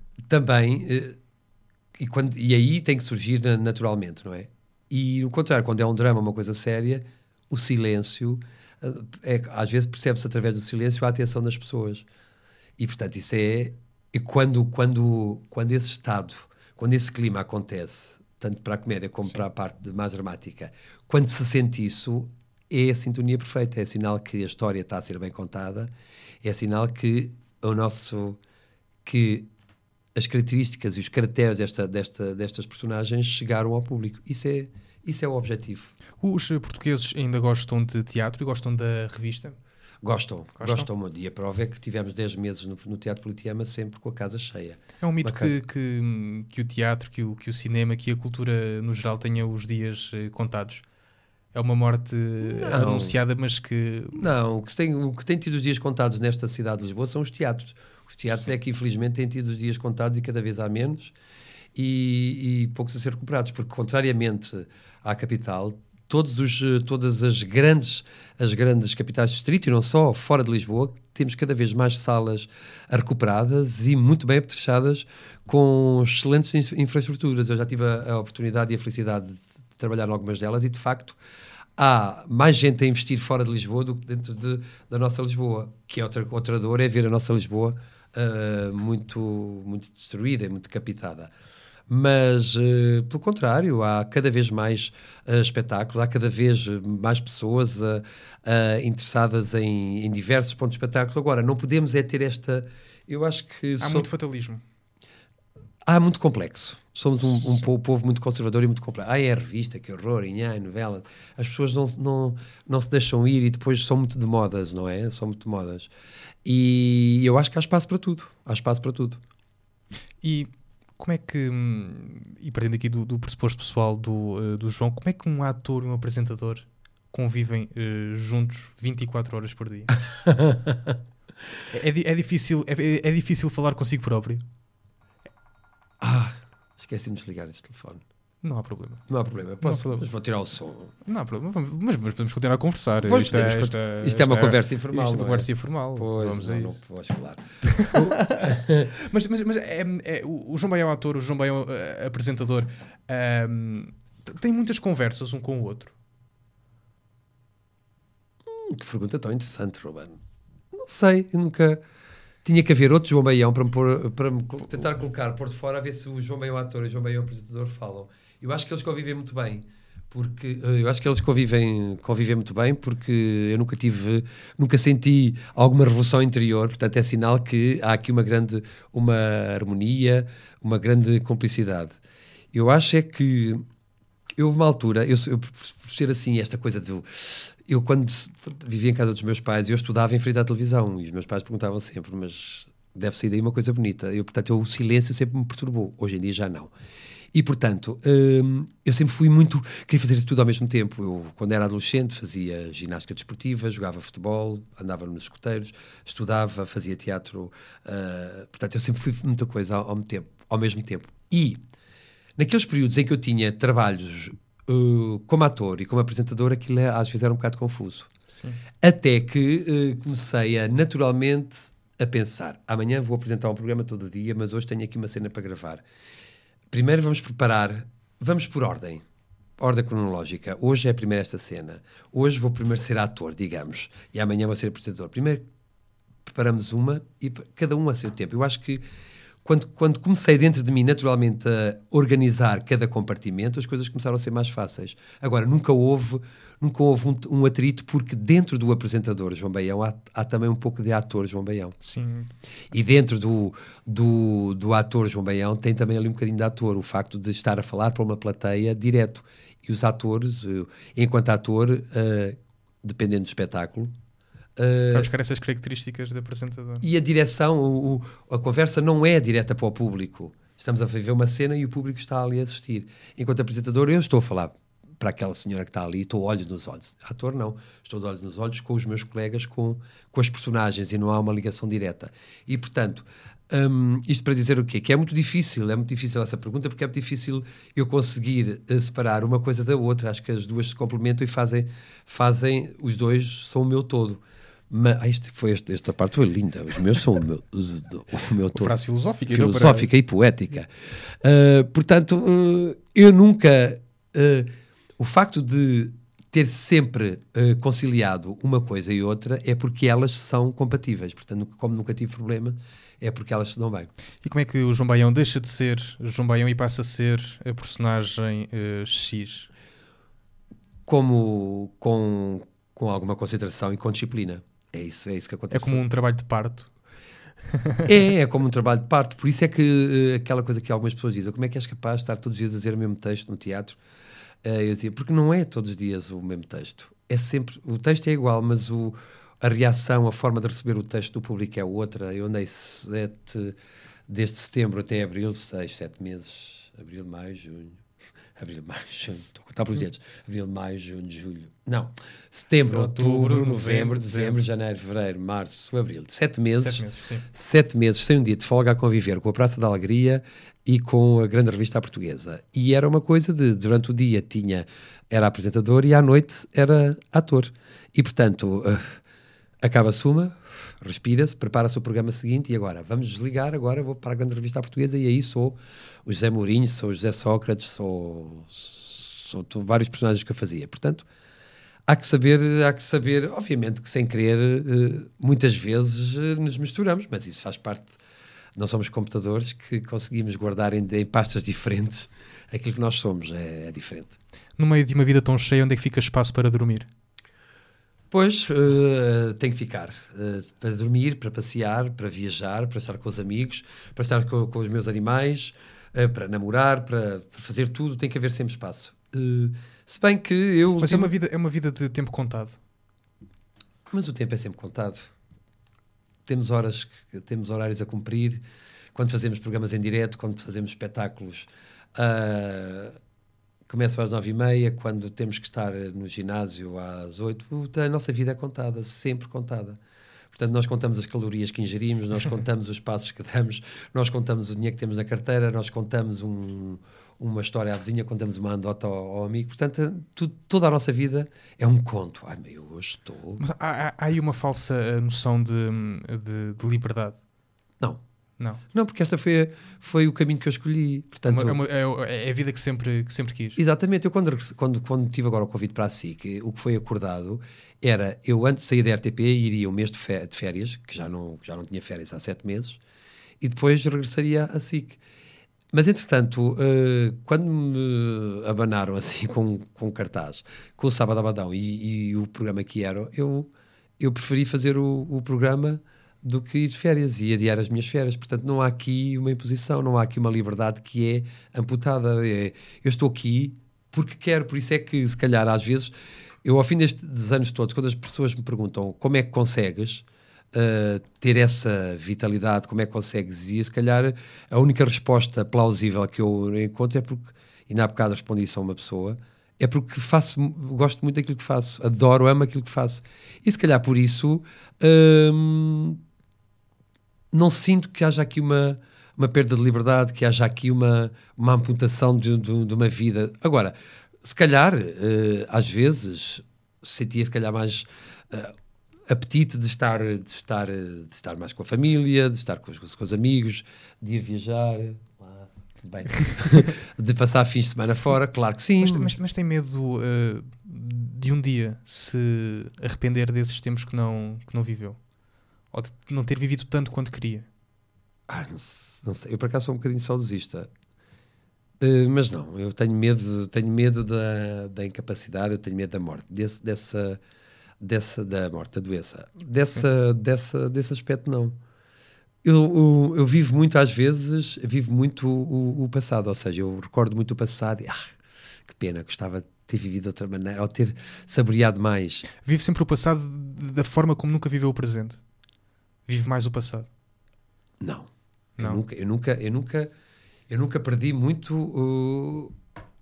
também uh, e, quando, e aí tem que surgir naturalmente, não é? E no contrário, quando é um drama, uma coisa séria, o silêncio uh, é, às vezes percebe-se através do silêncio a atenção das pessoas. E portanto isso é, é quando, quando, quando esse estado, quando esse clima acontece, tanto para a comédia como Sim. para a parte de mais dramática, quando se sente isso, é a sintonia perfeita, é sinal que a história está a ser bem contada, é sinal que o nosso, que as características e os caracteres desta, desta, destas personagens chegaram ao público. Isso é, isso é o objetivo. Os portugueses ainda gostam de teatro e gostam da revista? Gostam, gostam, gostam muito. E a prova é que tivemos dez meses no, no Teatro Politeama sempre com a casa cheia. É um mito casa... que, que, que o teatro, que o, que o cinema, que a cultura no geral tenha os dias eh, contados. É uma morte não. anunciada, mas que... Não, o que, tem, o que tem tido os dias contados nesta cidade de Lisboa são os teatros. Os teatros Sim. é que infelizmente têm tido os dias contados e cada vez há menos e, e poucos a ser recuperados, porque contrariamente à capital, todos os, todas as grandes, as grandes capitais de distrito, e não só, fora de Lisboa, temos cada vez mais salas recuperadas e muito bem apetrechadas com excelentes infraestruturas. Eu já tive a, a oportunidade e a felicidade de trabalhar em algumas delas e, de facto, há mais gente a investir fora de Lisboa do que dentro de, da nossa Lisboa, que é outra, outra dor, é ver a nossa Lisboa uh, muito, muito destruída e muito decapitada. Mas, uh, pelo contrário, há cada vez mais uh, espetáculos, há cada vez mais pessoas uh, uh, interessadas em, em diversos pontos de espetáculos. Agora, não podemos é ter esta... Eu acho que... Há só... muito fatalismo. Há muito complexo. Somos um, um povo muito conservador e muito complexo. Ah, é a revista, que horror, e a novela. As pessoas não, não, não se deixam ir e depois são muito de modas, não é? São muito de modas. E eu acho que há espaço para tudo. Há espaço para tudo. E como é que, e partindo aqui do, do pressuposto pessoal do, do João, como é que um ator e um apresentador convivem uh, juntos vinte e quatro horas por dia? é, é, difícil, é, é difícil falar consigo próprio? Ah, esqueci-me de desligar este telefone. Não há problema. Não há problema. Posso, Não há problema. Mas vou tirar o som. Não há problema, vamos, mas, mas podemos continuar a conversar. Pois, isto, é, podemos isto, é, isto é uma isto conversa informal, Isto é não uma é? conversa informal. Pois, vamos não, a não isso. podes falar. mas mas, mas é, é, o João Baião ator, o João Baião uh, apresentador, um, tem muitas conversas um com o outro. Hum, que pergunta tão interessante, Ruben. Não sei, eu nunca... Tinha que haver outro João Baião para me, pôr, para me tentar colocar, pôr de fora, a ver se o João Baião ator e o João Baião apresentador falam. Eu acho que eles convivem muito bem, porque eu acho que eles convivem, convivem muito bem, porque eu nunca tive, nunca senti alguma revolução interior, portanto é sinal que há aqui uma grande, uma harmonia, uma grande cumplicidade. Eu acho é que houve uma altura, eu, eu por ser assim, esta coisa de... Eu, quando vivia em casa dos meus pais, eu estudava em frente à televisão e os meus pais perguntavam sempre, mas deve sair daí uma coisa bonita. Eu, portanto, eu, o silêncio sempre me perturbou. Hoje em dia já não. E, portanto, hum, eu sempre fui muito... Queria fazer tudo ao mesmo tempo. Eu, quando era adolescente, fazia ginástica desportiva, jogava futebol, andava nos escoteiros, estudava, fazia teatro. Uh, portanto, eu sempre fui muita coisa ao, ao, tempo, ao mesmo tempo. E, naqueles períodos em que eu tinha trabalhos... Uh, como ator e como apresentador, aquilo é, às vezes era um bocado confuso. Sim. Até que uh, comecei a naturalmente a pensar, amanhã vou apresentar um programa todo dia, mas hoje tenho aqui uma cena para gravar. Primeiro vamos preparar, vamos por ordem, ordem cronológica. Hoje é primeiro esta cena, hoje vou primeiro ser ator, digamos, e amanhã vou ser apresentador. Primeiro preparamos uma e cada um a seu tempo. Eu acho que Quando, quando comecei dentro de mim naturalmente a organizar cada compartimento, as coisas começaram a ser mais fáceis. Agora, nunca houve, nunca houve um, um atrito, porque dentro do apresentador João Baião há, há também um pouco de ator João Baião. Sim. E dentro do, do, do ator João Baião tem também ali um bocadinho de ator, o facto de estar a falar para uma plateia direto. E os atores, eu, enquanto ator, uh, dependendo do espetáculo, Uh, Vai buscar essas características de apresentador. E a direção, o, o, a conversa não é direta para o público. Estamos a viver uma cena e o público está ali a assistir. Enquanto apresentador, eu estou a falar para aquela senhora que está ali, estou olhos nos olhos. Ator não, estou de olhos nos olhos com os meus colegas, com, com as personagens, e não há uma ligação direta. E, portanto, um, isto para dizer o quê? Que é muito difícil, é muito difícil essa pergunta, porque é muito difícil eu conseguir uh, separar uma coisa da outra. Acho que as duas se complementam e fazem, fazem os dois são o meu todo. Mas, ah, este, foi este, esta parte foi linda. Os meus são o meu, o meu todo. Frase filosófica. Filosófica e poética. Uh, portanto, uh, eu nunca... Uh, o facto de ter sempre uh, conciliado uma coisa e outra é porque elas são compatíveis. Portanto, como nunca tive problema, é porque elas se dão bem. E como é que o João Baião deixa de ser João Baião e passa a ser a personagem uh, X? Como com, com alguma concentração e com disciplina. É isso, é isso que acontece. É como um trabalho de parto. É, é como um trabalho de parto. Por isso é que uh, aquela coisa que algumas pessoas dizem, como é que és capaz de estar todos os dias a dizer o mesmo texto no teatro? Uh, eu dizia, porque não é todos os dias o mesmo texto. É sempre, o texto é igual, mas o, a reação, a forma de receber o texto do público é outra. Eu andei sete, desde setembro até abril, seis, sete meses, abril, maio, junho, abril, maio, junho, estou a contar pelos dedos, abril, maio, junho, julho, não, setembro, outubro, novembro, dezembro, janeiro, fevereiro, março, abril, sete meses, sete meses, sim. sete meses sem um dia de folga a conviver com a Praça da Alegria e com a grande revista portuguesa. E era uma coisa de, durante o dia tinha, era apresentador e à noite era ator. E portanto, uh, acaba-se uma, respira-se, prepara-se o programa seguinte e agora, vamos desligar, agora vou para a grande revista portuguesa e aí sou o José Mourinho, sou o José Sócrates, sou, sou, sou vários personagens que eu fazia. Portanto, há que saber, há que saber, obviamente que sem querer, uh, muitas vezes uh, nos misturamos, mas isso faz parte, não somos computadores que conseguimos guardar em, em pastas diferentes aquilo que nós somos, é, é diferente. No meio de uma vida tão cheia, onde é que fica espaço para dormir? Pois, uh, tem que ficar. Uh, para dormir, para passear, para viajar, para estar com os amigos, para estar com, com os meus animais, uh, para namorar, para, para fazer tudo, tem que haver sempre espaço. Uh, se bem que eu... Mas tenho... é, uma vida, é uma vida de tempo contado. Mas o tempo é sempre contado. Temos horas, temos horários a cumprir. Quando fazemos programas em direto, quando fazemos espetáculos... Uh, começa às nove e meia, quando temos que estar no ginásio às oito, a nossa vida é contada, sempre contada. Portanto, nós contamos as calorias que ingerimos, nós contamos os passos que damos, nós contamos o dinheiro que temos na carteira, nós contamos um, uma história à vizinha, contamos uma anedota ao, ao amigo. Portanto, tu, toda a nossa vida é um conto. Ai, meu, hoje estou... Mas há, há, há aí uma falsa noção de, de, de liberdade. Não. Não. Não, porque esta foi, foi o caminho que eu escolhi. Portanto, é, uma, é, uma, é a vida que sempre, que sempre quis. Exatamente. Eu quando, quando, quando tive agora o convite para a S I C, o que foi acordado era, eu antes de sair da R T P iria um mês de férias, que já não, já não tinha férias há sete meses, e depois regressaria à S I C. Mas, entretanto, uh, quando me abanaram assim com, com cartaz, com o Sábado Abadão e, e o programa que era, eu, eu preferi fazer o, o programa do que ir de férias e adiar as minhas férias. Portanto, não há aqui uma imposição, não há aqui uma liberdade que é amputada. É, eu estou aqui porque quero, por isso é que, se calhar, às vezes, eu, ao fim destes anos todos, quando as pessoas me perguntam como é que consegues Uh, ter essa vitalidade, como é que consegues? E se calhar a única resposta plausível que eu encontro é porque, e na bocado respondi isso a uma pessoa, é porque faço, gosto muito daquilo que faço, adoro, amo aquilo que faço. E se calhar por isso hum, não sinto que haja aqui uma, uma perda de liberdade, que haja aqui uma, uma amputação de, de, de uma vida. Agora, se calhar, uh, às vezes, sentia se calhar mais... Uh, apetite de estar, de, estar, de estar mais com a família, de estar com os, com os amigos, de ir viajar, ah, tudo bem. De passar fins de semana fora, claro que sim. Mas, mas, mas tem medo uh, de um dia se arrepender desses tempos que não, que não viveu? Ou de não ter vivido tanto quanto queria? Ah, não, não sei. Eu, por acaso, sou um bocadinho saudosista. Uh, mas não, eu tenho medo, tenho medo da, da incapacidade, eu tenho medo da morte, desse, dessa... Dessa, da morte, da doença. Dessa, dessa, desse aspecto, não. Eu, eu, eu vivo muito, às vezes, vivo muito o, o passado, ou seja, eu recordo muito o passado e, ah, que pena, gostava de ter vivido de outra maneira, ou ter saboreado mais. Vive sempre o passado da forma como nunca viveu o presente? Vive mais o passado? Não. Não. Eu, nunca, eu, nunca, eu, nunca, eu nunca perdi muito uh,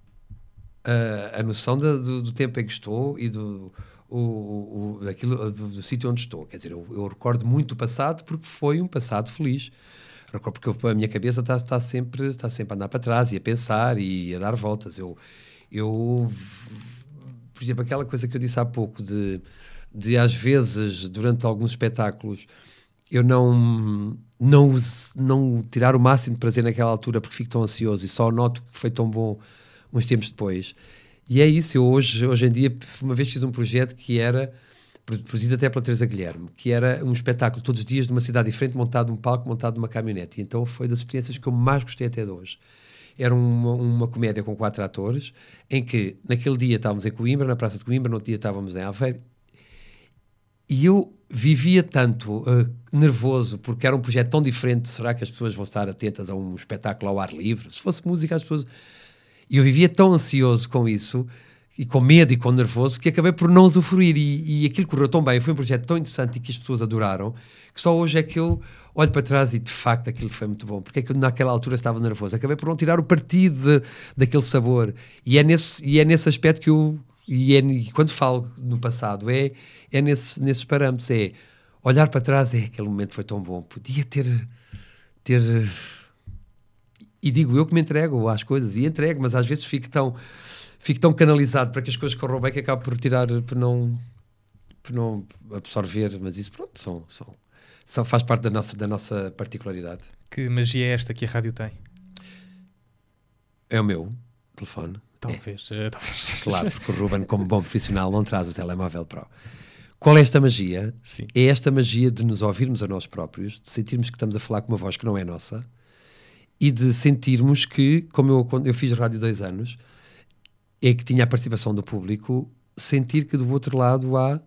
a, a noção de, do, do tempo em que estou e do... O, o, daquilo, do, do sítio onde estou. Quer dizer, eu, eu recordo muito o passado porque foi um passado feliz. Recordo porque a minha cabeça está, está, sempre, está sempre a andar para trás e a pensar e a dar voltas. Eu, eu por exemplo, aquela coisa que eu disse há pouco de, de às vezes, durante alguns espetáculos, eu não, não, não tirar o máximo de prazer naquela altura porque fico tão ansioso e só noto que foi tão bom uns tempos depois. E é isso, eu hoje, hoje em dia, uma vez fiz um projeto que era, produzido até pela Teresa Guilherme, que era um espetáculo todos os dias numa cidade diferente, montado num palco, montado numa caminhonete. E então foi das experiências que eu mais gostei até de hoje. Era uma, uma comédia com quatro atores, em que naquele dia estávamos em Coimbra, na Praça de Coimbra, no outro dia estávamos em Aveiro. E eu vivia tanto uh, nervoso, porque era um projeto tão diferente, será que as pessoas vão estar atentas a um espetáculo ao ar livre? Se fosse música, as pessoas... E eu vivia tão ansioso com isso, e com medo e com nervoso, que acabei por não usufruir. E, e aquilo correu tão bem, foi um projeto tão interessante e que as pessoas adoraram, que só hoje é que eu olho para trás e, de facto, aquilo foi muito bom. Porque é que eu, naquela altura, estava nervoso? Acabei por não tirar o partido de, daquele sabor. E é, nesse, e é nesse aspecto que eu... E, é, e quando falo no passado, é, é nesse, nesses parâmetros. É olhar para trás, é aquele momento foi tão bom. Podia ter... ter E digo eu que me entrego às coisas, e entrego, mas às vezes fico tão, fico tão canalizado para que as coisas corram bem que acabo por tirar, por não, por não absorver, mas isso pronto, são, são, são, faz parte da nossa, da nossa particularidade. Que magia é esta que a rádio tem? É o meu telefone. Talvez, é. uh, talvez. Claro, porque o Ruben, como bom profissional, não traz o telemóvel Pro. Qual é esta magia? Sim. É esta magia de nos ouvirmos a nós próprios, de sentirmos que estamos a falar com uma voz que não é nossa, e de sentirmos que, como eu, quando eu fiz rádio dois anos, é que tinha a participação do público, sentir que do outro lado há,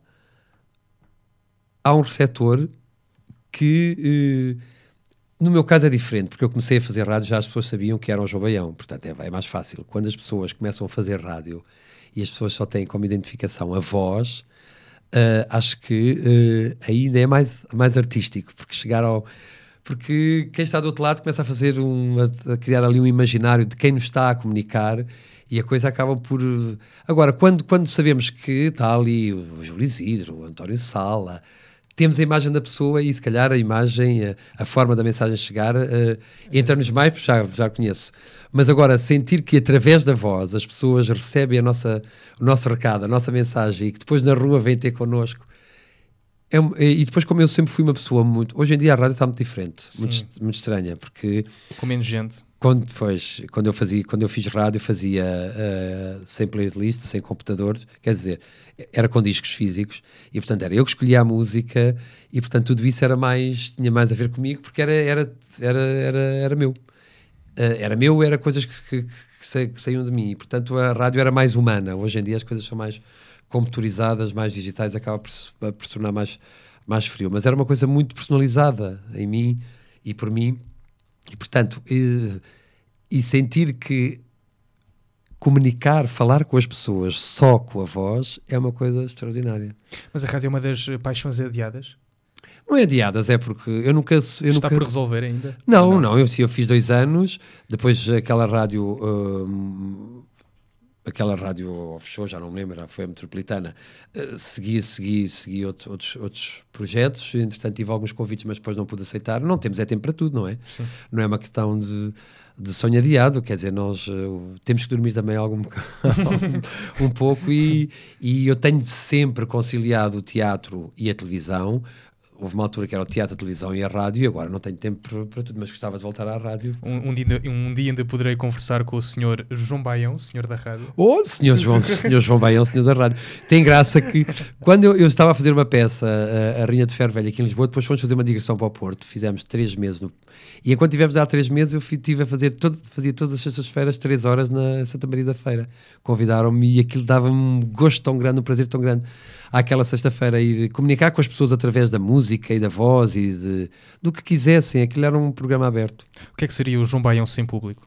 há um receptor que, eh, no meu caso é diferente, porque eu comecei a fazer rádio, já as pessoas sabiam que era um João Baião, portanto é, é mais fácil. Quando as pessoas começam a fazer rádio e as pessoas só têm como identificação a voz, uh, acho que uh, ainda é mais, mais artístico, porque chegar ao... Porque quem está do outro lado começa a fazer um, a, a criar ali um imaginário de quem nos está a comunicar e a coisa acaba por... Agora, quando, quando sabemos que está ali o Júlio Isidro, o António Sala, temos a imagem da pessoa e se calhar a imagem, a, a forma da mensagem chegar, uh, entra-nos mais, porque já, já conheço. Mas agora, sentir que através da voz as pessoas recebem a nossa, o nosso recado, a nossa mensagem e que depois na rua vêm ter connosco. É, e depois, como eu sempre fui uma pessoa muito... Hoje em dia a rádio está muito diferente, muito, muito estranha, porque... Com menos gente. Quando, depois, quando, eu fazia, quando eu fiz rádio, fazia uh, sem playlist, sem computador, quer dizer, era com discos físicos, e portanto era eu que escolhia a música, e portanto tudo isso era mais, tinha mais a ver comigo, porque era, era, era, era, era meu. Uh, era meu, era coisas que, que, que, sa, que saíam de mim, e portanto a rádio era mais humana. Hoje em dia as coisas são mais computarizadas, mais digitais, acaba por se, por se tornar mais, mais frio, mas era uma coisa muito personalizada em mim e por mim. E, portanto, e, e sentir que comunicar, falar com as pessoas só com a voz é uma coisa extraordinária. Mas a rádio é uma das paixões adiadas? Não é adiadas, é porque eu nunca... Eu Está nunca... por resolver ainda? Não, não, não eu, eu fiz dois anos, depois aquela rádio... Hum, aquela rádio offshore, já não me lembro, já foi a Metropolitana, uh, segui, segui, segui outro, outros, outros projetos, entretanto tive alguns convites, mas depois não pude aceitar. Não temos é tempo para tudo, não é? Sim. Não é uma questão de, de sonho adiado, quer dizer, nós uh, temos que dormir também algum um, um pouco e, e eu tenho sempre conciliado o teatro e a televisão. Houve uma altura que era o teatro, a televisão e a rádio, e agora não tenho tempo para, para tudo, mas gostava de voltar à rádio. Um, um, dia, um dia ainda poderei conversar com o senhor João Baião, senhor da rádio. Oh, senhor João, senhor João Baião, senhor da rádio. Tem graça que, quando eu, eu estava a fazer uma peça, a, a Rainha de Ferro Velha, aqui em Lisboa, depois fomos fazer uma digressão para o Porto, fizemos três meses, no, e enquanto tivemos há três meses, eu estive a fazer, todo, fazia todas as sextas-feiras, três horas na Santa Maria da Feira. Convidaram-me e aquilo dava-me um gosto tão grande, um prazer tão grande. Àquela sexta-feira ir comunicar com as pessoas através da música e da voz e de, do que quisessem. Aquilo era um programa aberto. O que é que seria o João Baião sem público?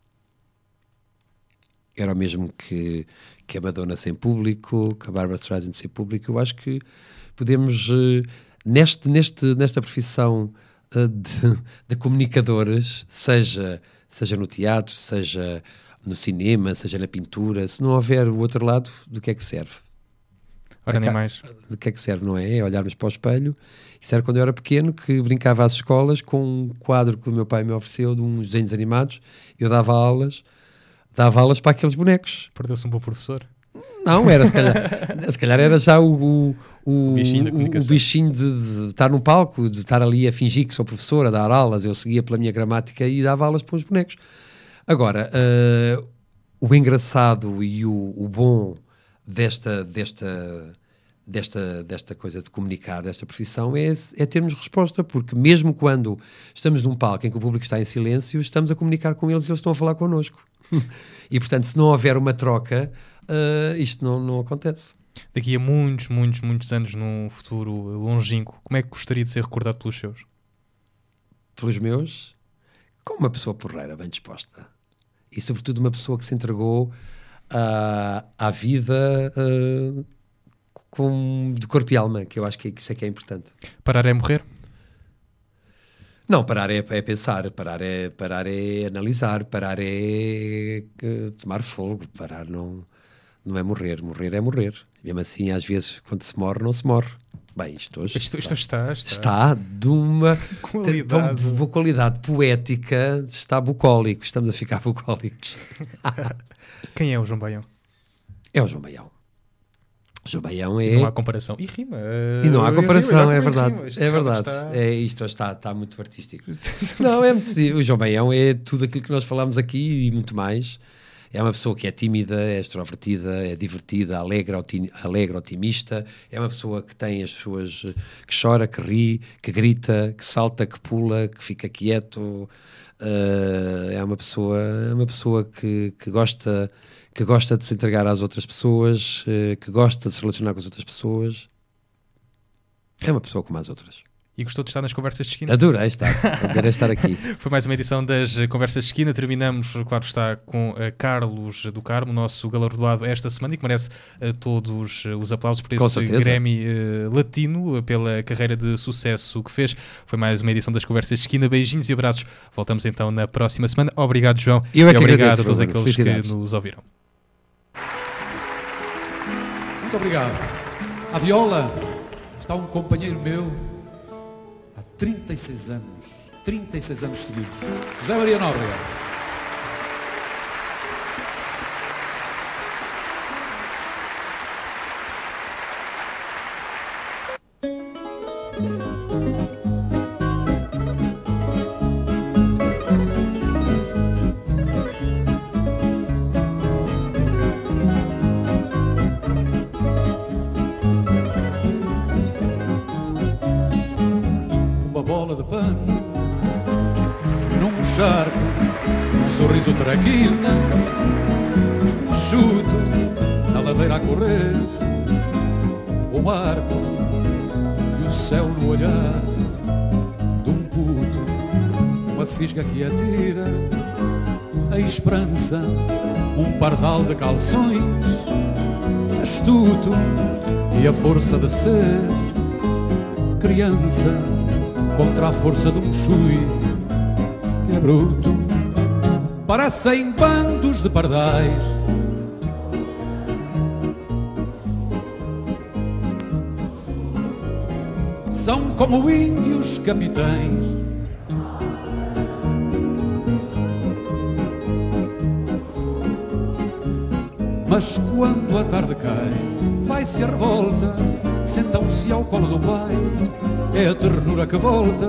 Era o mesmo que, que a Madonna sem público, que a Barbra Streisand sem público. Eu acho que podemos, neste, neste, nesta profissão de, de comunicadores, seja, seja no teatro, seja no cinema, seja na pintura, se não houver o outro lado, do que é que serve? Ora, nem mais. De que é que serve, não é? É olharmos para o espelho. Isso era quando eu era pequeno, que brincava às escolas com um quadro que o meu pai me ofereceu de uns desenhos animados. Eu dava aulas, dava aulas para aqueles bonecos. Perdeu-se um bom professor? Não, era se calhar, se calhar era já o, o, o, o bichinho, da o, o bichinho de, de estar num palco, de estar ali a fingir que sou professor, a dar aulas. Eu seguia pela minha gramática e dava aulas para os bonecos. Agora, uh, o engraçado e o, o bom desta, desta, desta, desta coisa de comunicar, desta profissão, é, é termos resposta, porque mesmo quando estamos num palco em que o público está em silêncio, estamos a comunicar com eles e eles estão a falar connosco. E, portanto, se não houver uma troca, uh, isto não, não acontece. Daqui a muitos, muitos, muitos anos, num futuro longínquo, como é que gostaria de ser recordado pelos seus? Pelos meus? Como uma pessoa porreira, bem disposta. E, sobretudo, uma pessoa que se entregou À, à vida uh, com, de corpo e alma, que eu acho que isso é que é importante. Parar é morrer? Não, parar é, é pensar, parar é, parar é analisar, parar é uh, tomar fogo, parar não, não é morrer, morrer é morrer. Mesmo assim, às vezes, quando se morre, não se morre. Bem, isto hoje isto, isto está, está. está de uma qualidade. De uma qualidade poética, está bucólico, estamos a ficar bucólicos. Quem é o João Baião? É o João Baião. O João Baião é... Não há comparação. E rima. E não há comparação, rima, é verdade. Rima. É verdade. Está... É, isto está, está muito artístico. Não, é muito... O João Baião é tudo aquilo que nós falámos aqui e muito mais. É uma pessoa que é tímida, é extrovertida, é divertida, alegre, alegre, otimista. É uma pessoa que tem as suas... que chora, que ri, que grita, que salta, que pula, que fica quieto. Uh, é uma pessoa, é uma pessoa que, que, gosta, que gosta de se entregar às outras pessoas, uh, que gosta de se relacionar com as outras pessoas. É uma pessoa como as outras. E gostou de estar nas Conversas de Esquina? Adorei estar, adorei estar aqui. Foi mais uma edição das Conversas de Esquina. Terminamos, claro está, com uh, Carlos do Carmo, nosso galardoado esta semana, e que merece uh, todos uh, os aplausos por esse Grammy uh, latino, uh, pela carreira de sucesso que fez. Foi mais uma edição das Conversas de Esquina. Beijinhos e abraços. Voltamos então na próxima semana. Obrigado, João. Eu é que e obrigado agradeço, a todos Bruno. aqueles que nos ouviram. Muito obrigado. A viola está um companheiro meu há trinta e seis anos, trinta e seis anos seguidos. José Maria Nóbrega. Sorriso traquina, um chute na ladeira a correr, o marco e o céu no olhar de um puto, uma fisga que atira a esperança, um pardal de calções, astuto e a força de ser criança contra a força de um chui que é bruto. Parecem bandos de pardais, são como índios capitães, mas quando a tarde cai, vai-se a revolta, sentam-se ao colo do pai, é a ternura que volta,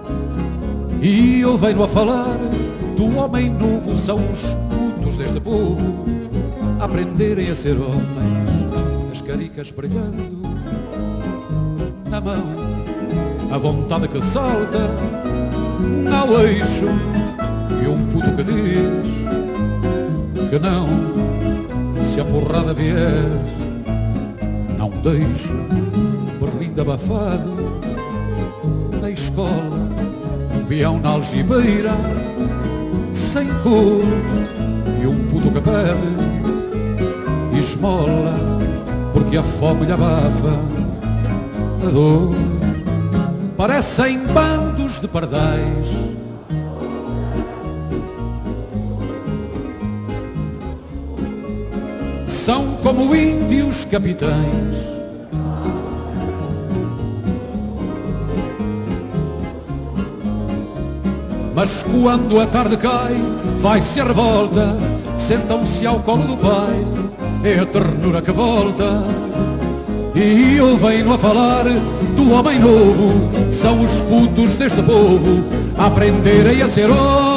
e eu venho a falar do homem novo. São os putos deste povo a aprenderem a ser homens, as caricas brilhando na mão, a vontade que salta ao eixo, e um puto que diz que não, se a porrada vier não deixo. Berlindo abafado na escola, um peão na algibeira sem cor, e um puto que pede esmola porque a fome lhe abafa a dor. Parecem bandos de pardais, são como índios capitães, mas quando a tarde cai, vai-se a revolta, sentam-se ao colo do pai, é a ternura que volta, e eu venho a falar do homem novo. São os putos deste povo a aprenderem a ser homem,